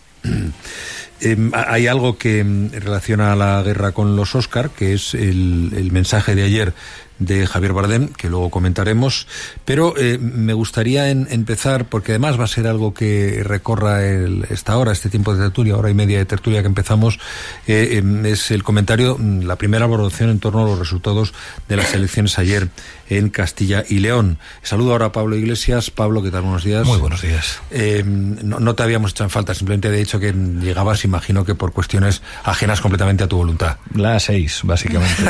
Eh, hay algo que relaciona a la guerra con los Óscar, que es el, el mensaje de ayer de Javier Bardem, que luego comentaremos, pero eh, me gustaría en, empezar, porque además va a ser algo que recorra el, esta hora, este tiempo de tertulia, hora y media de tertulia que empezamos, eh, eh, es el comentario, la primera valoración en torno a los resultados de las elecciones ayer en Castilla y León. Saludo ahora a Pablo Iglesias. Pablo, ¿qué tal? Buenos días. Muy buenos días. Eh, no, no te habíamos hecho en falta, simplemente he dicho que llegabas, imagino que por cuestiones ajenas completamente a tu voluntad. La seis, básicamente.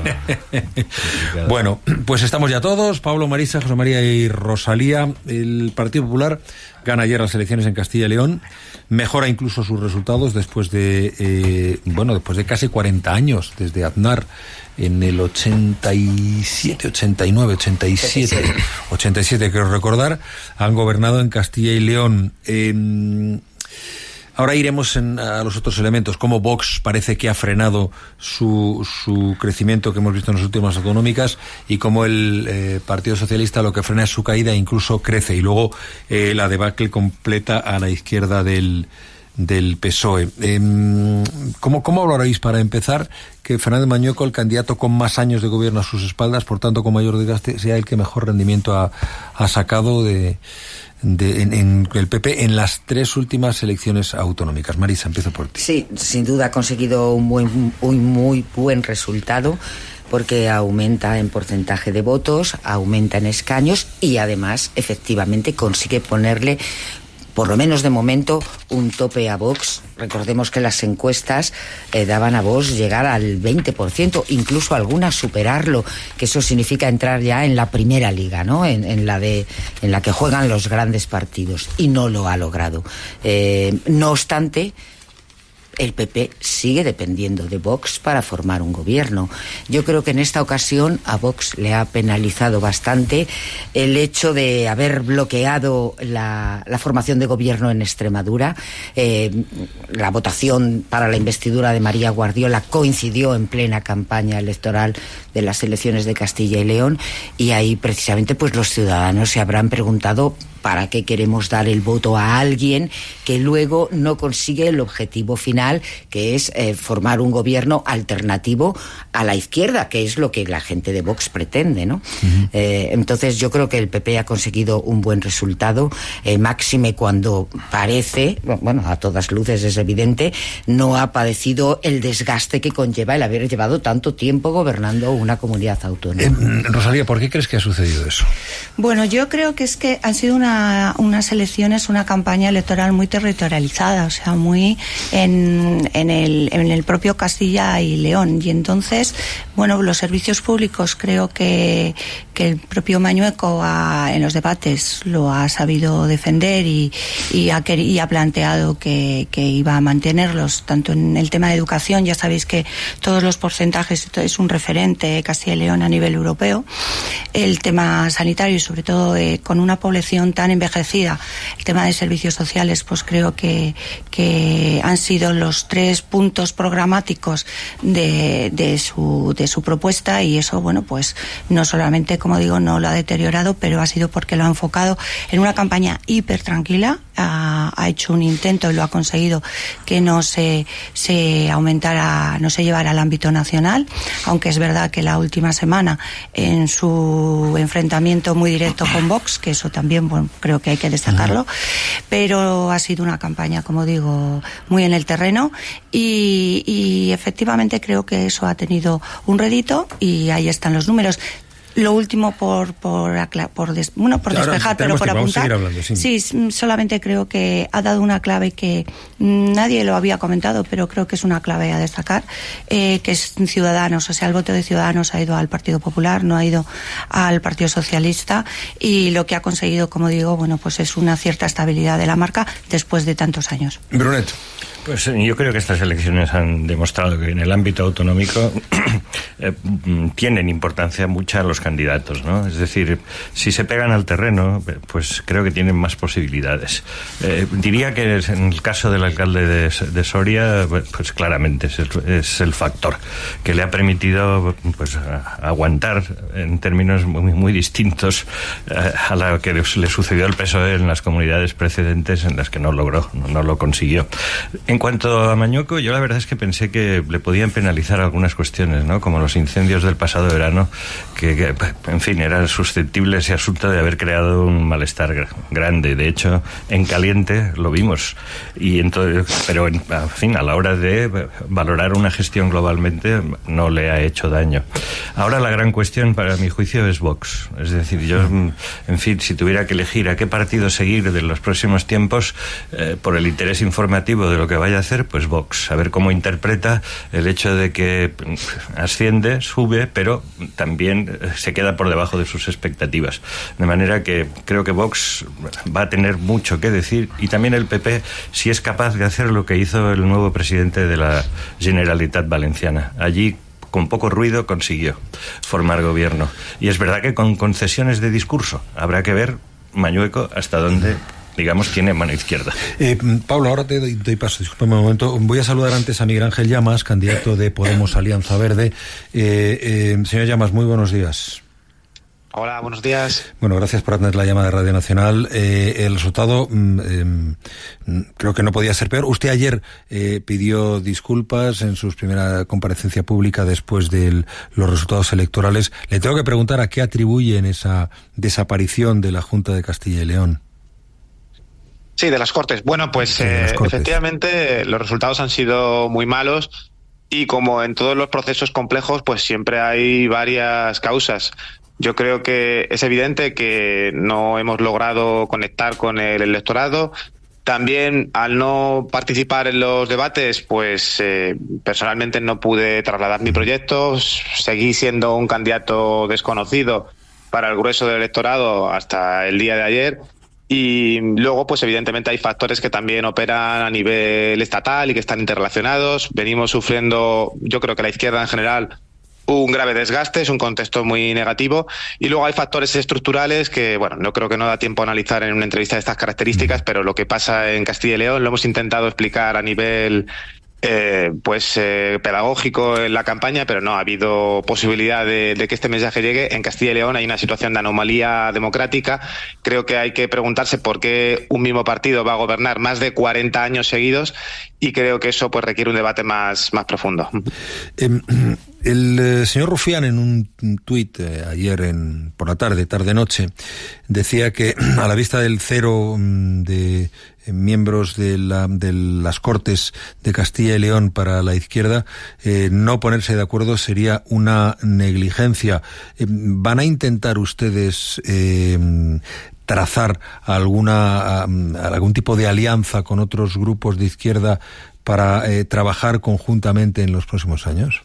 Bueno, pues estamos ya todos, Pablo, Marisa, José María y Rosalía. El Partido Popular gana ayer las elecciones en Castilla y León, mejora incluso sus resultados después de, eh, bueno, después de casi cuarenta años, desde Aznar en el ochenta y siete, ochenta y nueve, ochenta y siete, ochenta y siete, creo recordar, han gobernado en Castilla y León. Eh, Ahora iremos en, a los otros elementos, cómo Vox parece que ha frenado su, su crecimiento que hemos visto en las últimas autonómicas y cómo el eh, Partido Socialista lo que frena es su caída e incluso crece. Y luego eh, la debacle completa a la izquierda del, del P S O E. Eh, ¿cómo, ¿Cómo valoráis, para empezar, que Fernández Mañueco, el candidato con más años de gobierno a sus espaldas, por tanto con mayor desgaste, sea el que mejor rendimiento ha, ha sacado de... De, en, en el P P en las tres últimas elecciones autonómicas? Marisa, empiezo por ti. Sí, sin duda ha conseguido un, buen, un muy buen resultado, porque aumenta en porcentaje de votos, aumenta en escaños y además efectivamente consigue ponerle, por lo menos de momento, un tope a Vox. Recordemos que las encuestas eh, daban a Vox llegar al veinte por ciento, incluso algunas superarlo, que eso significa entrar ya en la primera liga, ¿no? En, en la de en la que juegan los grandes partidos, y no lo ha logrado. Eh, no obstante, el P P sigue dependiendo de Vox para formar un gobierno. Yo creo que en esta ocasión a Vox le ha penalizado bastante el hecho de haber bloqueado la, la formación de gobierno en Extremadura. Eh, la votación para la investidura de María Guardiola coincidió en plena campaña electoral de las elecciones de Castilla y León, y ahí precisamente pues los ciudadanos se habrán preguntado ¿para qué queremos dar el voto a alguien que luego no consigue el objetivo final, que es eh, formar un gobierno alternativo a la izquierda, que es lo que la gente de Vox pretende, ¿no? Uh-huh. Eh, entonces yo creo que el P P ha conseguido un buen resultado, eh, máxime cuando parece, bueno, a todas luces es evidente, no ha padecido el desgaste que conlleva el haber llevado tanto tiempo gobernando una comunidad autónoma. Eh, Rosalía, ¿por qué crees que ha sucedido eso? Bueno, yo creo que es que han sido una una, unas elecciones, una campaña electoral muy territorializada, o sea, muy en, en, el, en el propio Castilla y León. Y entonces, bueno, los servicios públicos, creo que, que el propio Mañueco ha, en los debates lo ha sabido defender y, y, ha, y ha planteado que, que iba a mantenerlos, tanto en el tema de educación, ya sabéis que todos los porcentajes, es un referente Castilla y León a nivel europeo, el tema sanitario y sobre todo eh, con una población tan envejecida, el tema de servicios sociales, pues creo que, que han sido los tres puntos programáticos de, de su de su propuesta, y eso, bueno, pues no solamente, como digo, no lo ha deteriorado, pero ha sido porque lo ha enfocado en una campaña hiper tranquila. Ha, ha hecho un intento y lo ha conseguido, que no se, se aumentara, no se llevara al ámbito nacional, aunque es verdad que la última semana, en su enfrentamiento muy directo con Vox, que eso también, bueno, creo que hay que destacarlo, pero ha sido una campaña, como digo, muy en el terreno, y, y efectivamente creo que eso ha tenido un rédito, y ahí están los números. Lo último por por, por des, bueno por Ahora, despejar, pero por apuntar. Hablando, sí. sí, solamente creo que ha dado una clave que nadie lo había comentado, pero creo que es una clave a destacar, eh, que es Ciudadanos, o sea, el voto de Ciudadanos ha ido al Partido Popular, no ha ido al Partido Socialista, y lo que ha conseguido, como digo, bueno, pues es una cierta estabilidad de la marca después de tantos años. Brunet. Pues yo creo que estas elecciones han demostrado que en el ámbito autonómico eh, tienen importancia mucha los candidatos, ¿no? Es decir, si se pegan al terreno, pues creo que tienen más posibilidades. Eh, diría que en el caso del alcalde de, de Soria, pues claramente es el, es el factor que le ha permitido, pues, aguantar en términos muy, muy distintos eh, a lo que le sucedió al P S O E en las comunidades precedentes en las que no logró, no, no lo consiguió. En cuanto a Mañueco, yo la verdad es que pensé que le podían penalizar algunas cuestiones, ¿no? Como los incendios del pasado verano, que, que en fin, era susceptible ese asunto de haber creado un malestar grande. De hecho, en caliente lo vimos. Y entonces, pero en, en fin, a la hora de valorar una gestión globalmente, no le ha hecho daño. Ahora la gran cuestión, para mi juicio, es Vox. Es decir, yo, en fin, si tuviera que elegir a qué partido seguir de los próximos tiempos, eh, por el interés informativo de lo que vaya a hacer, pues Vox, a ver cómo interpreta el hecho de que asciende, sube, pero también se queda por debajo de sus expectativas. De manera que creo que Vox va a tener mucho que decir, y también el P P, si es capaz de hacer lo que hizo el nuevo presidente de la Generalitat Valenciana. Allí, con poco ruido, consiguió formar gobierno. Y es verdad que con concesiones de discurso. Habrá que ver, Mañueco, hasta dónde, digamos, tiene mano izquierda. Eh, Pablo, ahora te doy, doy paso, discúlpame un momento. Voy a saludar antes a Miguel Ángel Llamas, candidato de Podemos Alianza Verde. Eh, eh, señor Llamas, muy buenos días. Hola, buenos días. Bueno, gracias por atender la llamada de Radio Nacional. Eh, el resultado eh, creo que no podía ser peor. Usted ayer eh, pidió disculpas en su primera comparecencia pública después de los resultados electorales. Le tengo que preguntar a qué atribuyen esa desaparición de la Junta de Castilla y León. Sí, de las Cortes. Bueno, pues sí, eh, efectivamente los resultados han sido muy malos, y como en todos los procesos complejos, pues siempre hay varias causas. Yo creo que es evidente que no hemos logrado conectar con el electorado. También, al no participar en los debates, pues eh, personalmente no pude trasladar mi proyecto. Seguí siendo un candidato desconocido para el grueso del electorado hasta el día de ayer. Y luego, pues evidentemente hay factores que también operan a nivel estatal y que están interrelacionados. Venimos sufriendo, yo creo que la izquierda en general, un grave desgaste, es un contexto muy negativo, y luego hay factores estructurales que, bueno, no creo que no da tiempo a analizar en una entrevista de estas características, pero lo que pasa en Castilla y León lo hemos intentado explicar a nivel eh, pues eh, pedagógico en la campaña, pero no ha habido posibilidad de, de que este mensaje llegue. En Castilla y León hay una situación de anomalía democrática. Creo que hay que preguntarse por qué un mismo partido va a gobernar más de cuarenta años seguidos, y creo que eso pues requiere un debate más, más profundo. Eh, El eh, señor Rufián, en un tuit eh, ayer en, por la tarde, tarde-noche, decía que a la vista del cero de eh, miembros de, la, de las Cortes de Castilla y León para la izquierda, eh, no ponerse de acuerdo sería una negligencia. Eh, ¿Van a intentar ustedes eh, trazar alguna algún tipo de alianza con otros grupos de izquierda para eh, trabajar conjuntamente en los próximos años?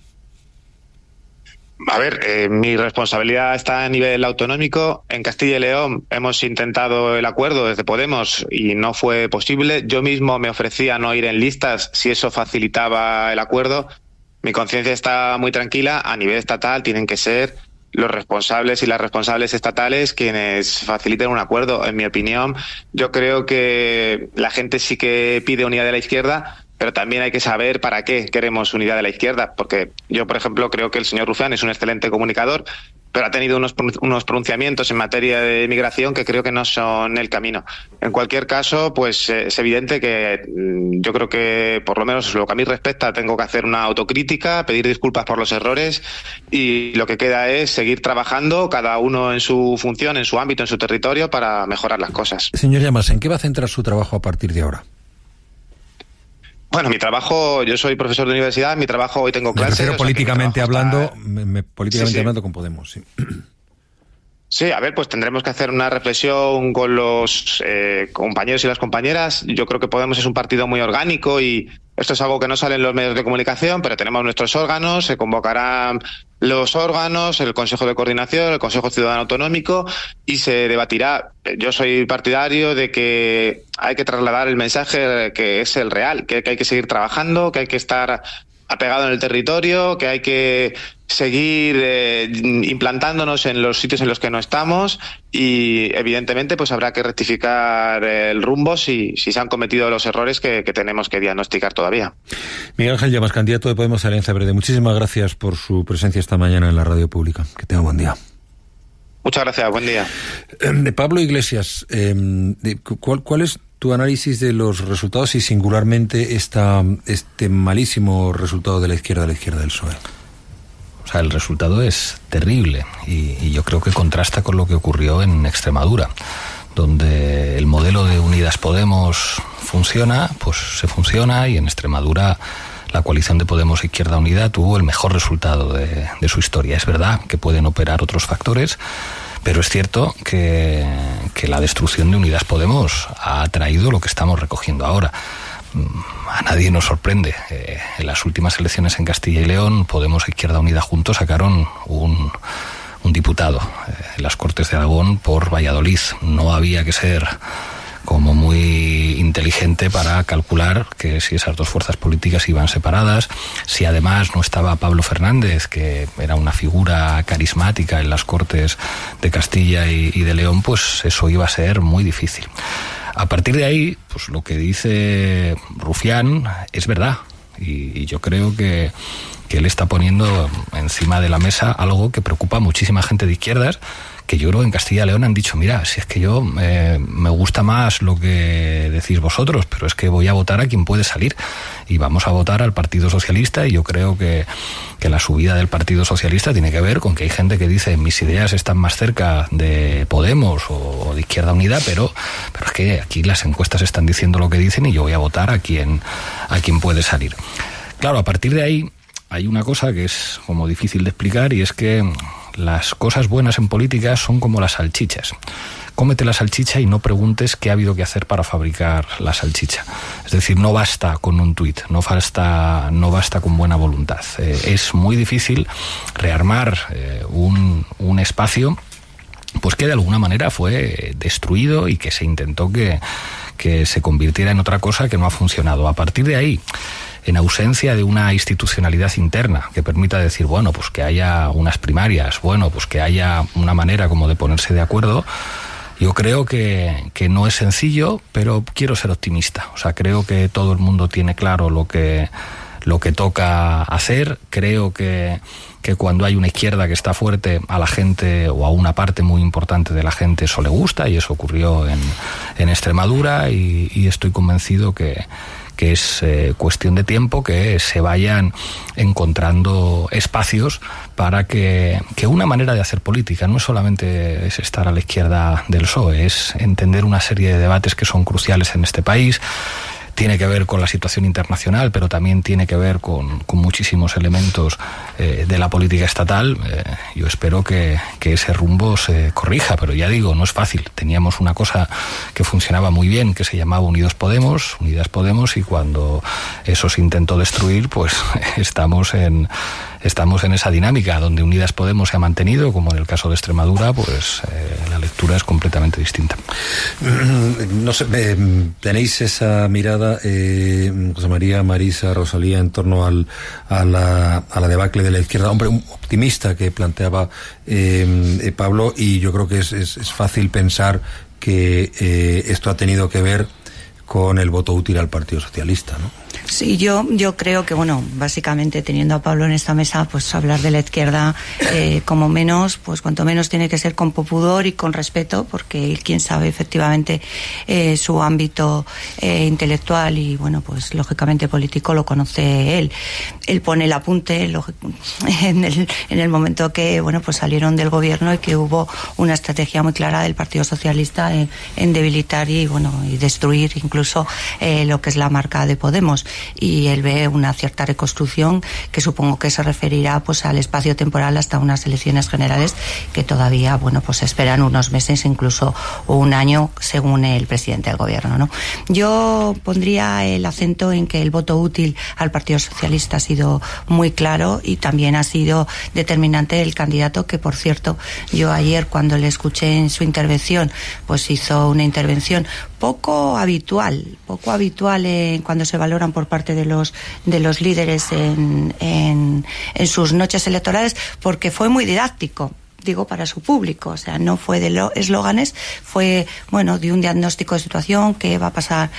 A ver, eh, mi responsabilidad está a nivel autonómico. En Castilla y León hemos intentado el acuerdo desde Podemos y no fue posible. Yo mismo me ofrecía a no ir en listas si eso facilitaba el acuerdo. Mi conciencia está muy tranquila. A nivel estatal tienen que ser los responsables y las responsables estatales quienes faciliten un acuerdo. En mi opinión, yo creo que la gente sí que pide unidad de la izquierda, pero también hay que saber para qué queremos unidad de la izquierda, porque yo, por ejemplo, creo que el señor Rufián es un excelente comunicador, pero ha tenido unos, unos pronunciamientos en materia de migración que creo que no son el camino. En cualquier caso, pues eh, es evidente que mm, yo creo que, por lo menos lo que a mí respecta, tengo que hacer una autocrítica, pedir disculpas por los errores, y lo que queda es seguir trabajando, cada uno en su función, en su ámbito, en su territorio, para mejorar las cosas. Señor Llamas, ¿en qué va a centrar su trabajo a partir de ahora? Bueno, mi trabajo, yo soy profesor de universidad, mi trabajo hoy tengo clases. Me refiero políticamente hablando, está... me, me, políticamente sí, sí. hablando con Podemos, sí. Sí, a ver, pues tendremos que hacer una reflexión con los eh, compañeros y las compañeras. Yo creo que Podemos es un partido muy orgánico y esto es algo que no sale en los medios de comunicación, pero tenemos nuestros órganos, se convocarán los órganos, el Consejo de Coordinación, el Consejo Ciudadano Autonómico, y se debatirá. Yo soy partidario de que hay que trasladar el mensaje que es el real, que hay que seguir trabajando, que hay que estar apegado en el territorio, que hay que seguir eh, implantándonos en los sitios en los que no estamos, y evidentemente pues habrá que rectificar el rumbo si, si se han cometido los errores que, que tenemos que diagnosticar todavía. Miguel Ángel Llamas, candidato de Podemos a Alianza Verde, muchísimas gracias por su presencia esta mañana en la radio pública. Que tenga buen día. Muchas gracias, buen día. Eh, Pablo Iglesias, eh, ¿cuál, ¿cuál es tu análisis de los resultados y singularmente esta, este malísimo resultado de la izquierda, de la izquierda del P S O E? O sea, el resultado es terrible y, y yo creo que contrasta con lo que ocurrió en Extremadura, donde el modelo de Unidas Podemos funciona, pues se funciona, y en Extremadura la coalición de Podemos Izquierda Unida tuvo el mejor resultado de, de su historia. Es verdad que pueden operar otros factores, pero es cierto que, que la destrucción de Unidas Podemos ha traído lo que estamos recogiendo ahora. A nadie nos sorprende. Eh, en las últimas elecciones en Castilla y León, Podemos e Izquierda Unida juntos sacaron un, un diputado eh, en las Cortes de Aragón por Valladolid. No había que ser como muy inteligente para calcular que si esas dos fuerzas políticas iban separadas, si además no estaba Pablo Fernández, que era una figura carismática en las Cortes de Castilla y, y de León, pues eso iba a ser muy difícil. A partir de ahí, pues lo que dice Rufián es verdad, y, y yo creo que, que él está poniendo encima de la mesa algo que preocupa a muchísima gente de izquierdas, que yo creo que en Castilla y León han dicho, mira, si es que yo eh, me gusta más lo que decís vosotros, pero es que voy a votar a quien puede salir, y vamos a votar al Partido Socialista, y yo creo que, que la subida del Partido Socialista tiene que ver con que hay gente que dice mis ideas están más cerca de Podemos o, o de Izquierda Unida, pero, pero es que aquí las encuestas están diciendo lo que dicen y yo voy a votar a quien, a quien puede salir. Claro, a partir de ahí hay una cosa que es como difícil de explicar, y es que las cosas buenas en política son como las salchichas. Cómete la salchicha y no preguntes qué ha habido que hacer para fabricar la salchicha. Es decir, no basta con un tuit, no basta, no basta con buena voluntad. Eh, es muy difícil rearmar eh, un, un espacio pues que de alguna manera fue destruido y que se intentó que, que se convirtiera en otra cosa que no ha funcionado. A partir de ahí, en ausencia de una institucionalidad interna que permita decir, bueno, pues que haya unas primarias, bueno, pues que haya una manera como de ponerse de acuerdo, yo creo que, que no es sencillo, pero quiero ser optimista. O sea, creo que todo el mundo tiene claro lo que, lo que toca hacer. Creo que, que cuando hay una izquierda que está fuerte, a la gente o a una parte muy importante de la gente eso le gusta, y eso ocurrió en, en Extremadura, y, y estoy convencido que que es eh, cuestión de tiempo que se vayan encontrando espacios para que, que una manera de hacer política no solamente es estar a la izquierda del P S O E, es entender una serie de debates que son cruciales en este país, tiene que ver con la situación internacional, pero también tiene que ver con, con muchísimos elementos eh, de la política estatal. Eh, yo espero que, que ese rumbo se corrija, pero ya digo, no es fácil. Teníamos una cosa que funcionaba muy bien, que se llamaba Unidos Podemos, Unidas Podemos, y cuando eso se intentó destruir, pues estamos en estamos en esa dinámica donde Unidas Podemos se ha mantenido, como en el caso de Extremadura, pues eh, la lectura es completamente distinta. No sé, eh, tenéis esa mirada, eh, José María, Marisa, Rosalía, en torno al, a, la, a la debacle de la izquierda, hombre, un optimista que planteaba eh, eh, Pablo, y yo creo que es, es, es fácil pensar que eh, esto ha tenido que ver con el voto útil al Partido Socialista, ¿no? Sí, yo yo creo que, bueno, básicamente teniendo a Pablo en esta mesa, pues hablar de la izquierda, eh, como menos, pues cuanto menos tiene que ser con pudor y con respeto, porque él, quien sabe efectivamente eh, su ámbito eh, intelectual y, bueno, pues lógicamente político lo conoce él. Él pone el apunte en el, en el momento que, bueno, pues salieron del gobierno y que hubo una estrategia muy clara del Partido Socialista en, en debilitar y, bueno, y destruir incluso eh, lo que es la marca de Podemos. Y él ve una cierta reconstrucción que supongo que se referirá pues al espacio temporal hasta unas elecciones generales que todavía, bueno, pues esperan unos meses, incluso un año, según el presidente del gobierno, ¿no? Yo pondría el acento en que el voto útil al Partido Socialista ha sido muy claro y también ha sido determinante el candidato, que por cierto yo ayer cuando le escuché en su intervención, pues hizo una intervención poco habitual, poco habitual en cuando se valoran por parte de los de los líderes en, en, en sus noches electorales, porque fue muy didáctico, digo, para su público. O sea, no fue de eslóganes, fue, bueno, de un diagnóstico de situación, que va a pasar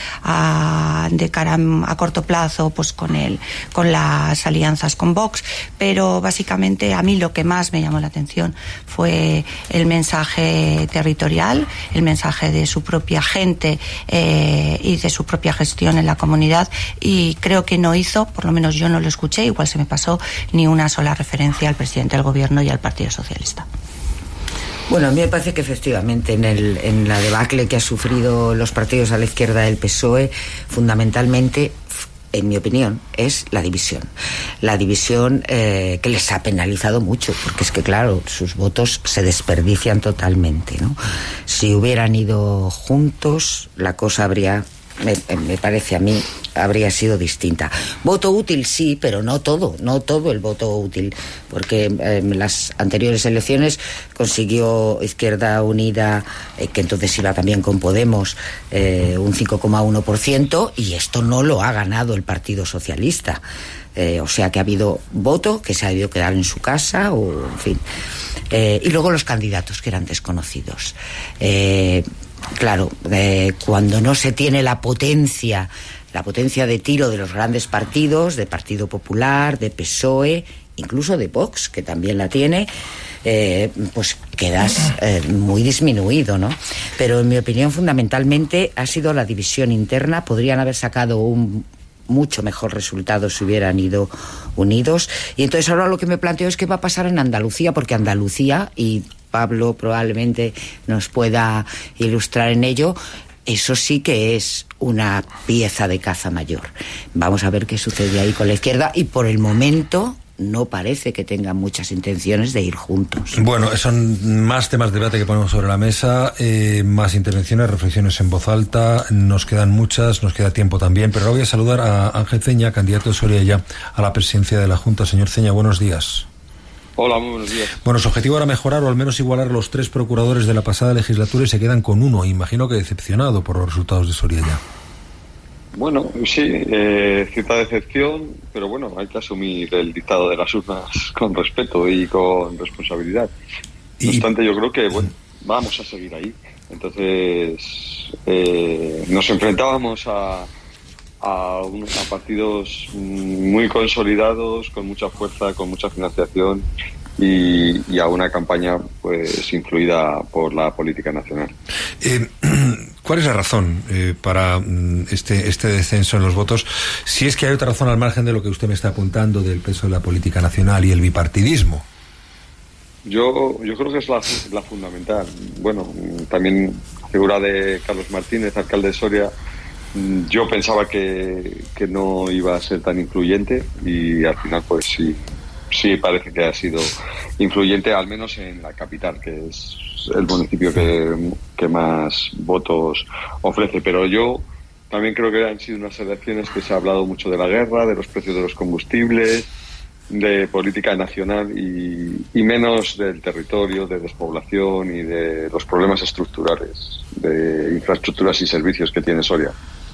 a, de cara a, a corto plazo, pues con el, con las alianzas con Vox, pero básicamente a mí lo que más me llamó la atención fue el mensaje territorial, el mensaje de su propia gente eh, y de su propia gestión en la comunidad, y creo que no hizo, por lo menos yo no lo escuché, igual se me pasó, ni una sola referencia al presidente del gobierno y al Partido Socialista. Bueno, a mí me parece que efectivamente en, el, en la debacle que ha sufrido los partidos a la izquierda del P S O E, fundamentalmente, en mi opinión, es la división. La división eh, que les ha penalizado mucho, porque es que, claro, sus votos se desperdician totalmente, ¿no? Si hubieran ido juntos, la cosa habría... Me, me parece a mí, habría sido distinta. Voto útil sí, pero no todo, no todo el voto útil, porque eh, en las anteriores elecciones consiguió Izquierda Unida, eh, que entonces iba también con Podemos, eh, un cinco coma uno por ciento, y esto no lo ha ganado el Partido Socialista. Eh, o sea que ha habido voto que se ha debido quedar en su casa, o en fin. Eh, y luego los candidatos, que eran desconocidos. Eh, Claro, eh, cuando no se tiene la potencia, la potencia de tiro de los grandes partidos, de Partido Popular, de P S O E, incluso de Vox, que también la tiene, eh, pues quedas eh, muy disminuido, ¿no? Pero en mi opinión, fundamentalmente, ha sido la división interna. Podrían haber sacado un mucho mejor resultado si hubieran ido unidos. Y entonces ahora lo que me planteo es qué va a pasar en Andalucía, porque Andalucía, y Pablo probablemente nos pueda ilustrar en ello, eso sí que es una pieza de caza mayor. Vamos a ver qué sucede ahí con la izquierda, y por el momento no parece que tengan muchas intenciones de ir juntos. Bueno, son más temas de debate que ponemos sobre la mesa, eh, más intervenciones, reflexiones en voz alta, nos quedan muchas, nos queda tiempo también, pero ahora voy a saludar a Ángel Ceña, candidato de Soria ya a la presidencia de la Junta. Señor Ceña, buenos días. Hola, muy buenos días. Bueno, su objetivo era mejorar o al menos igualar los tres procuradores de la pasada legislatura y se quedan con uno. Imagino que decepcionado por los resultados de Soria ya. Bueno, sí, eh, cierta decepción, pero bueno, hay que asumir el dictado de las urnas con respeto y con responsabilidad. No y... obstante, yo creo que, bueno, vamos a seguir ahí. Entonces, eh, nos enfrentábamos a, a, unos, a partidos muy consolidados, con mucha fuerza, con mucha financiación y, y a una campaña pues influida por la política nacional. Eh, ¿Cuál es la razón eh, para este este descenso en los votos? Si es que hay otra razón al margen de lo que usted me está apuntando del peso de la política nacional y el bipartidismo. Yo yo creo que es la, la fundamental. Bueno, también la figura de Carlos Martínez, alcalde de Soria, yo pensaba que, que no iba a ser tan influyente y al final pues sí, sí parece que ha sido influyente, al menos en la capital, que es el municipio que, que más votos ofrece. Pero yo también creo que han sido unas elecciones que se ha hablado mucho de la guerra, de los precios de los combustibles, de política nacional y, y menos del territorio, de despoblación y de los problemas estructurales de infraestructuras y servicios que tiene Soria.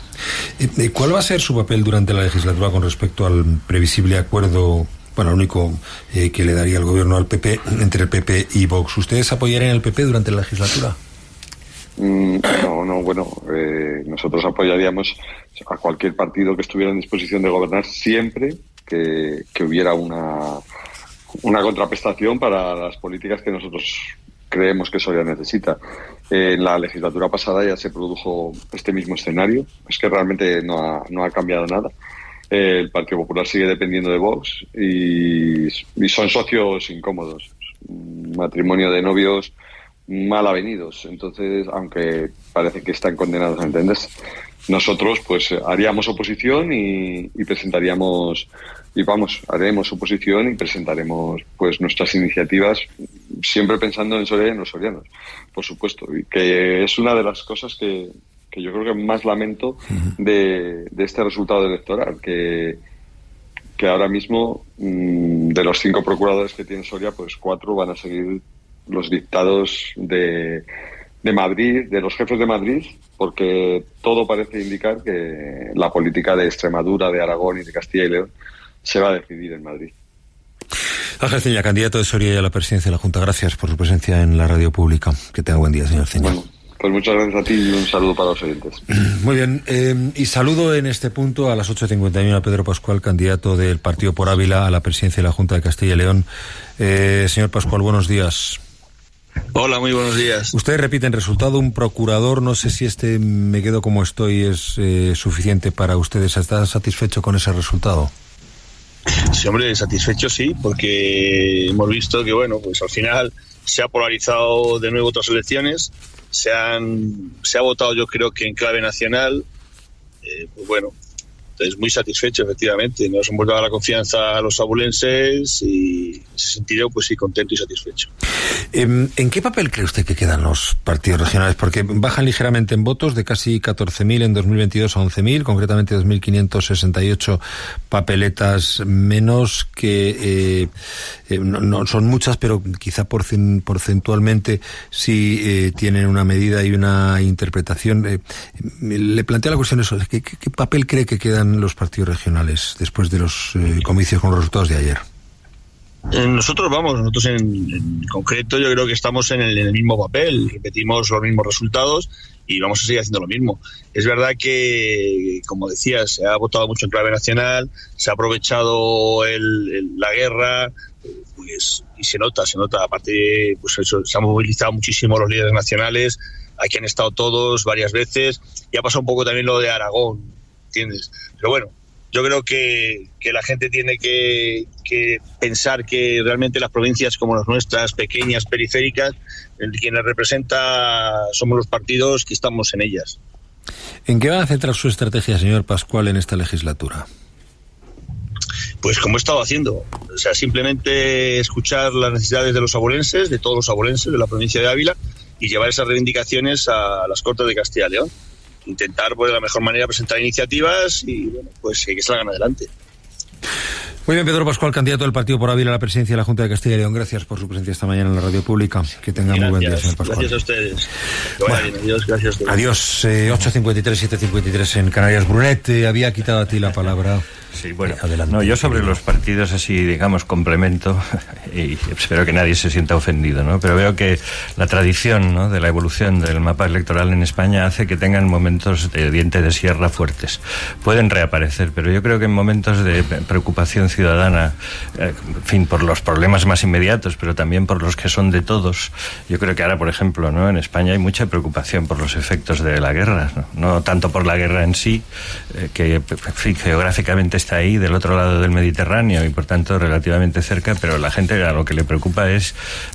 ¿Cuál va a ser su papel durante la legislatura con respecto al previsible acuerdo, bueno, el único eh, que le daría el gobierno al P P, entre el P P y Vox? ¿Ustedes apoyarían al P P durante la legislatura? Mm, no, no, bueno, eh, nosotros apoyaríamos a cualquier partido que estuviera en disposición de gobernar siempre que, que hubiera una, una contraprestación para las políticas que nosotros creemos que Soria necesita. Eh, en la legislatura pasada ya se produjo este mismo escenario. Es que realmente no ha, no ha cambiado nada. Eh, el Partido Popular sigue dependiendo de Vox y, y son socios incómodos. Un matrimonio de novios mal avenidos. Entonces, aunque parece que están condenados a entenderse, nosotros pues haríamos oposición y, y presentaríamos y vamos, haremos oposición y presentaremos pues nuestras iniciativas, siempre pensando en Soria y en los sorianos, por supuesto, y que es una de las cosas que, que yo creo que más lamento de, de este resultado electoral, que que ahora mismo mmm, de los cinco procuradores que tiene Soria, pues cuatro van a seguir los dictados de, de Madrid, de los jefes de Madrid, porque todo parece indicar que la política de Extremadura, de Aragón y de Castilla y León se va a decidir en Madrid. Ángel Ceña, candidato de Soria y a la presidencia de la Junta, gracias por su presencia en la radio pública. Que tenga buen día, señor Ceña. Bueno, pues muchas gracias a ti y un saludo para los oyentes. Muy bien, eh, y saludo en este punto a las ocho cincuenta y uno a Pedro Pascual, candidato del Partido por Ávila a la presidencia de la Junta de Castilla y León. Eh, señor Pascual, buenos días. Hola, muy buenos días. Ustedes repiten resultado, un procurador, no sé si este me quedo como estoy es eh, suficiente para ustedes. ¿Está satisfecho con ese resultado? Sí, hombre, satisfecho sí, porque hemos visto que, bueno, pues al final se ha polarizado de nuevo otras elecciones, se han se ha votado yo creo que en clave nacional, eh, pues bueno, entonces muy satisfecho efectivamente, nos hemos dado la confianza a los abulenses y en ese sentido pues sí, contento y satisfecho. ¿En qué papel cree usted que quedan los partidos regionales? Porque bajan ligeramente en votos, de casi catorce mil en dos mil veintidós a once mil, concretamente dos mil quinientos sesenta y ocho papeletas menos, que eh, eh, no, no son muchas, pero quizá porcent, porcentualmente sí eh, tienen una medida y una interpretación. Eh, le planteo la cuestión eso, ¿qué, qué, qué papel cree que quedan los partidos regionales después de los eh, comicios con los resultados de ayer? Nosotros vamos, nosotros en, en concreto yo creo que estamos en el, en el mismo papel, repetimos los mismos resultados y vamos a seguir haciendo lo mismo. Es verdad que, como decías, se ha votado mucho en clave nacional, se ha aprovechado el, el, la guerra, pues, y se nota, se nota, aparte pues eso, se han movilizado muchísimo los líderes nacionales, aquí han estado todos varias veces, y ha pasado un poco también lo de Aragón, ¿entiendes? Pero bueno, yo creo que, que la gente tiene que, que pensar que realmente las provincias como las nuestras, pequeñas, periféricas, quienes representa somos los partidos que estamos en ellas. ¿En qué va a centrar su estrategia, señor Pascual, en esta legislatura? Pues como he estado haciendo, o sea, simplemente escuchar las necesidades de los abulenses, de todos los abulenses de la provincia de Ávila, y llevar esas reivindicaciones a las Cortes de Castilla y León. Intentar pues, de la mejor manera presentar iniciativas y bueno, pues que salgan adelante. Muy bien, Pedro Pascual, candidato del Partido por Ávila a la presidencia de la Junta de Castilla y León. Gracias por su presencia esta mañana en la radio pública. Que tenga muy buen día, señor Pascual. Gracias a ustedes. Que vaya bien. Adiós, gracias a ustedes. Adiós. Eh, ocho cincuenta y tres, siete cincuenta y tres en Canarias. Brunet, eh, había quitado a ti la palabra. Sí, bueno, adelante. No, yo sobre los partidos así, digamos, complemento, y espero que nadie se sienta ofendido, ¿no? Pero veo que la tradición, ¿no?, de la evolución del mapa electoral en España hace que tengan momentos de diente de sierra fuertes. Pueden reaparecer, pero yo creo que en momentos de preocupación ciudadana, eh, en fin, por los problemas más inmediatos, pero también por los que son de todos, yo creo que ahora, por ejemplo, ¿no?, en España hay mucha preocupación por los efectos de la guerra, no, no tanto por la guerra en sí, eh, que, en fin, geográficamente está ahí del otro lado del Mediterráneo y por tanto relativamente cerca, pero la gente a lo que le preocupa es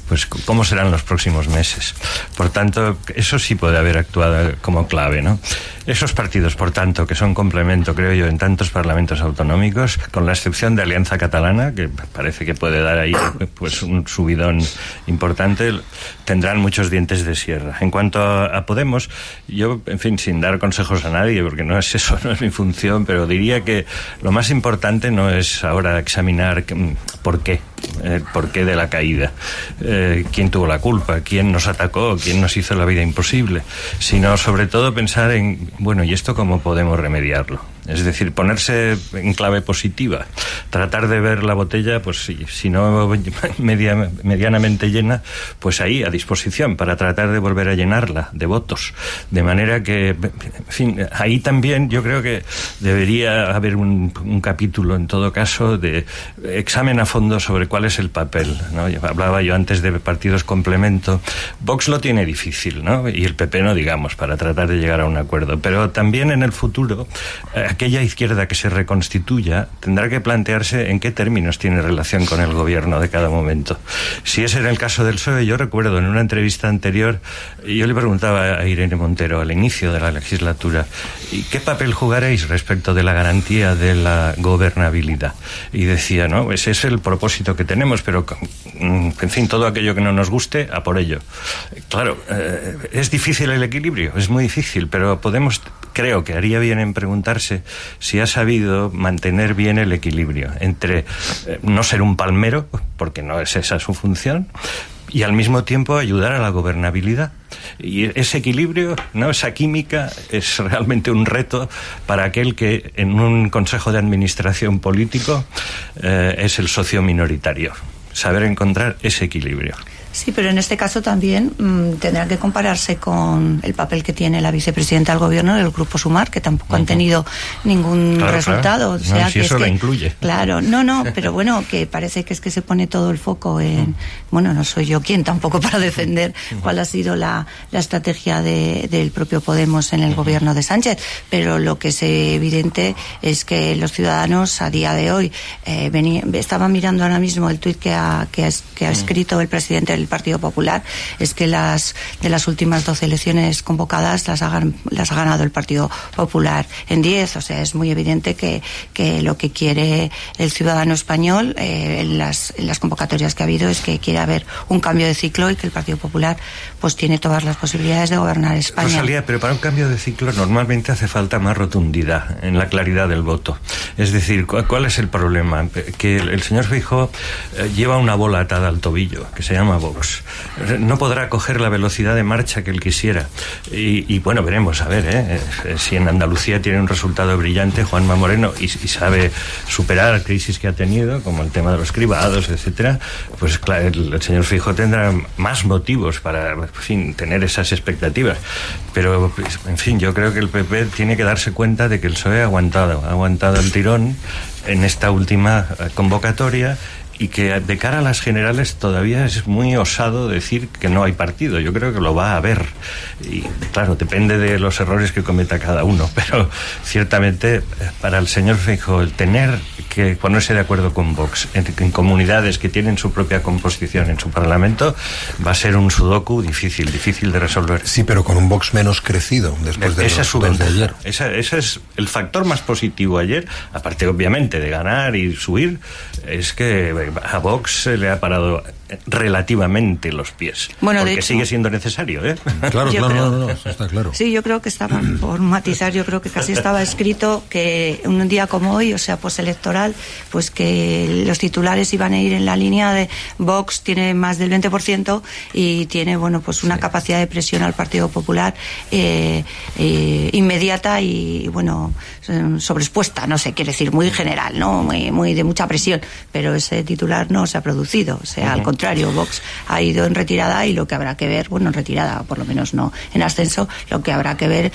pues cómo serán los próximos meses. Por tanto, eso sí puede haber actuado como clave, ¿no? Esos partidos, por tanto, que son complemento, creo yo, en tantos parlamentos autonómicos, con la excepción de Alianza Catalana, que parece que puede dar ahí pues un subidón importante, tendrán muchos dientes de sierra. En cuanto a, a Podemos, yo, en fin, sin dar consejos a nadie, porque no es eso, no es mi función, pero diría que lo más importante no es ahora examinar por qué, el porqué de la caída, eh, quién tuvo la culpa, quién nos atacó, quién nos hizo la vida imposible, sino sobre todo pensar en, bueno, ¿y esto cómo podemos remediarlo? Es decir, ponerse en clave positiva, tratar de ver la botella, pues si, si no media, medianamente llena, pues ahí a disposición para tratar de volver a llenarla de votos. De manera que, en fin, ahí también yo creo que debería haber un, un capítulo, en todo caso, de examen a fondo sobre cuál es el papel, ¿no? Hablaba yo antes de partidos complemento. Vox lo tiene difícil, ¿no? Y el P P no, digamos, para tratar de llegar a un acuerdo. Pero también en el futuro, eh, aquella izquierda que se reconstituya tendrá que plantearse en qué términos tiene relación con el gobierno de cada momento. Si ese era el caso del P S O E, yo recuerdo en una entrevista anterior, yo le preguntaba a Irene Montero al inicio de la legislatura, ¿y qué papel jugaréis respecto de la garantía de la gobernabilidad? Y decía, no, ese es el propósito que tenemos, pero en fin, todo aquello que no nos guste, a por ello. Claro, eh, es difícil el equilibrio, es muy difícil, pero Podemos, creo que haría bien en preguntarse si ha sabido mantener bien el equilibrio entre eh, no ser un palmero, porque no es esa su función, y al mismo tiempo ayudar a la gobernabilidad. Y ese equilibrio, ¿no?, esa química, es realmente un reto para aquel que en un consejo de administración político eh, es el socio minoritario. Saber encontrar ese equilibrio. Sí, pero en este caso también mmm, tendrá que compararse con el papel que tiene la vicepresidenta del gobierno del Grupo Sumar, que tampoco uh-huh. han tenido ningún claro, resultado. Claro. O sea, no, si que eso es lo que, incluye. Claro, no, no, pero bueno, que parece que es que se pone todo el foco en... Uh-huh. Bueno, no soy yo quien tampoco para defender uh-huh. cuál ha sido la, la estrategia de, del propio Podemos en el uh-huh. gobierno de Sánchez, pero lo que es evidente es que los ciudadanos a día de hoy eh, venía, estaban mirando ahora mismo el tuit que ha, que ha, que ha escrito el presidente del Partido Popular, es que las de las últimas doce elecciones convocadas las ha, las ha ganado el Partido Popular en diez, o sea, es muy evidente que, que lo que quiere el ciudadano español eh, en, las, en las convocatorias que ha habido es que quiere haber un cambio de ciclo y que el Partido Popular pues tiene todas las posibilidades de gobernar España. Rosalía, pero para un cambio de ciclo normalmente hace falta más rotundidad en la claridad del voto. Es decir, ¿cuál es el problema? Que el, el señor Feijóo eh, lleva una bola atada al tobillo que se llama Vox. No podrá coger la velocidad de marcha que él quisiera. Y, y bueno, veremos, a ver, ¿eh? si en Andalucía tiene un resultado brillante Juanma Moreno y, y sabe superar la crisis que ha tenido, como el tema de los cribados, etcétera, pues claro, el, el señor Feijóo tendrá más motivos para, en fin, tener esas expectativas. Pero, en fin, yo creo que el P P tiene que darse cuenta de que el P S O E ha aguantado, ha aguantado el tirón en esta última convocatoria, y que de cara a las generales todavía es muy osado decir que no hay partido. Yo creo que lo va a haber. Y claro, depende de los errores que cometa cada uno, pero ciertamente para el señor Feijóo el tener que ponerse de acuerdo con Vox en, en comunidades que tienen su propia composición en su Parlamento va a ser un sudoku difícil, difícil de resolver. Sí, pero con un Vox menos crecido después de esa los de ayer. Esa, ese es el factor más positivo ayer, aparte obviamente de ganar y subir, es que a Vox se le ha parado relativamente los pies. Bueno, porque de hecho, sigue siendo necesario, ¿eh? Claro, yo claro, creo, no, no, no, está claro. Sí, yo creo que estaba, por matizar, yo creo que casi estaba escrito que un día como hoy, o sea, postelectoral, pues que los titulares iban a ir en la línea de Vox tiene más del veinte por ciento y tiene, bueno, pues una sí. capacidad de presión al Partido Popular eh, eh, inmediata y, bueno, sobreexpuesta, no sé, quiere decir, muy general, ¿no? Muy, muy de mucha presión, pero ese titular no se ha producido, o sea, uh-huh. al contrario, Vox ha ido en retirada y lo que habrá que ver, bueno, en retirada, por lo menos no en ascenso, lo que habrá que ver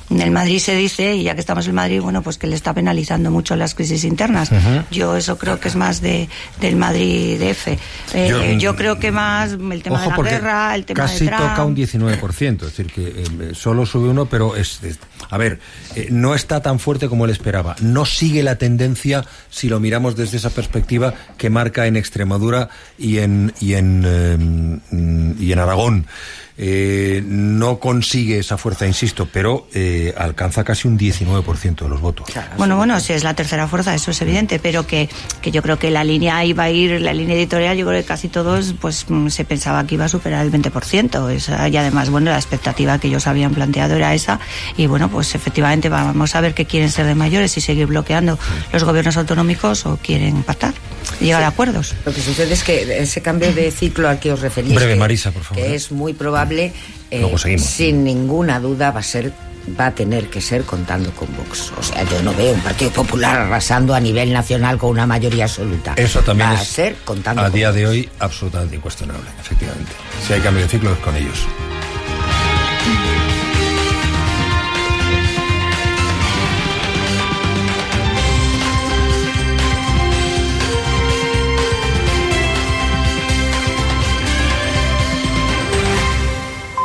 En el Madrid se dice, y ya que estamos en Madrid, bueno, pues que le está penalizando mucho las crisis internas. Uh-huh. Yo eso creo que es más de del Madrid D F. Eh, yo, yo creo que más el tema ojo, de la guerra, el tema casi de Trump. Toca un diecinueve por ciento, es decir, que eh, solo sube uno, pero es... es a ver, eh, no está tan fuerte como él esperaba. No sigue la tendencia, si lo miramos desde esa perspectiva, que marca en Extremadura y en, y en, eh, y en Aragón. Eh, no consigue esa fuerza, insisto, pero eh, alcanza casi un diecinueve por ciento de los votos. Bueno, bueno, si es la tercera fuerza, eso es evidente, pero que, que yo creo que la línea iba a ir, la línea editorial, yo creo que casi todos, pues se pensaba que iba a superar el veinte por ciento. Esa, y además, bueno, la expectativa que ellos habían planteado era esa, y bueno, pues efectivamente vamos a ver qué quieren ser de mayores, y seguir bloqueando los gobiernos autonómicos o quieren pactar, llegar sí. a acuerdos. Lo que sucede es que ese cambio de ciclo al que os referís, breve, que, Marisa, por favor, que es muy probable. Eh, Luego seguimos. Sin ninguna duda va a ser va a tener que ser contando con Vox. O sea, yo no veo un Partido Popular arrasando a nivel nacional con una mayoría absoluta. Eso también va es a ser contando a con día Vox. De hoy absolutamente incuestionable, efectivamente. Si hay cambio de ciclo es con ellos.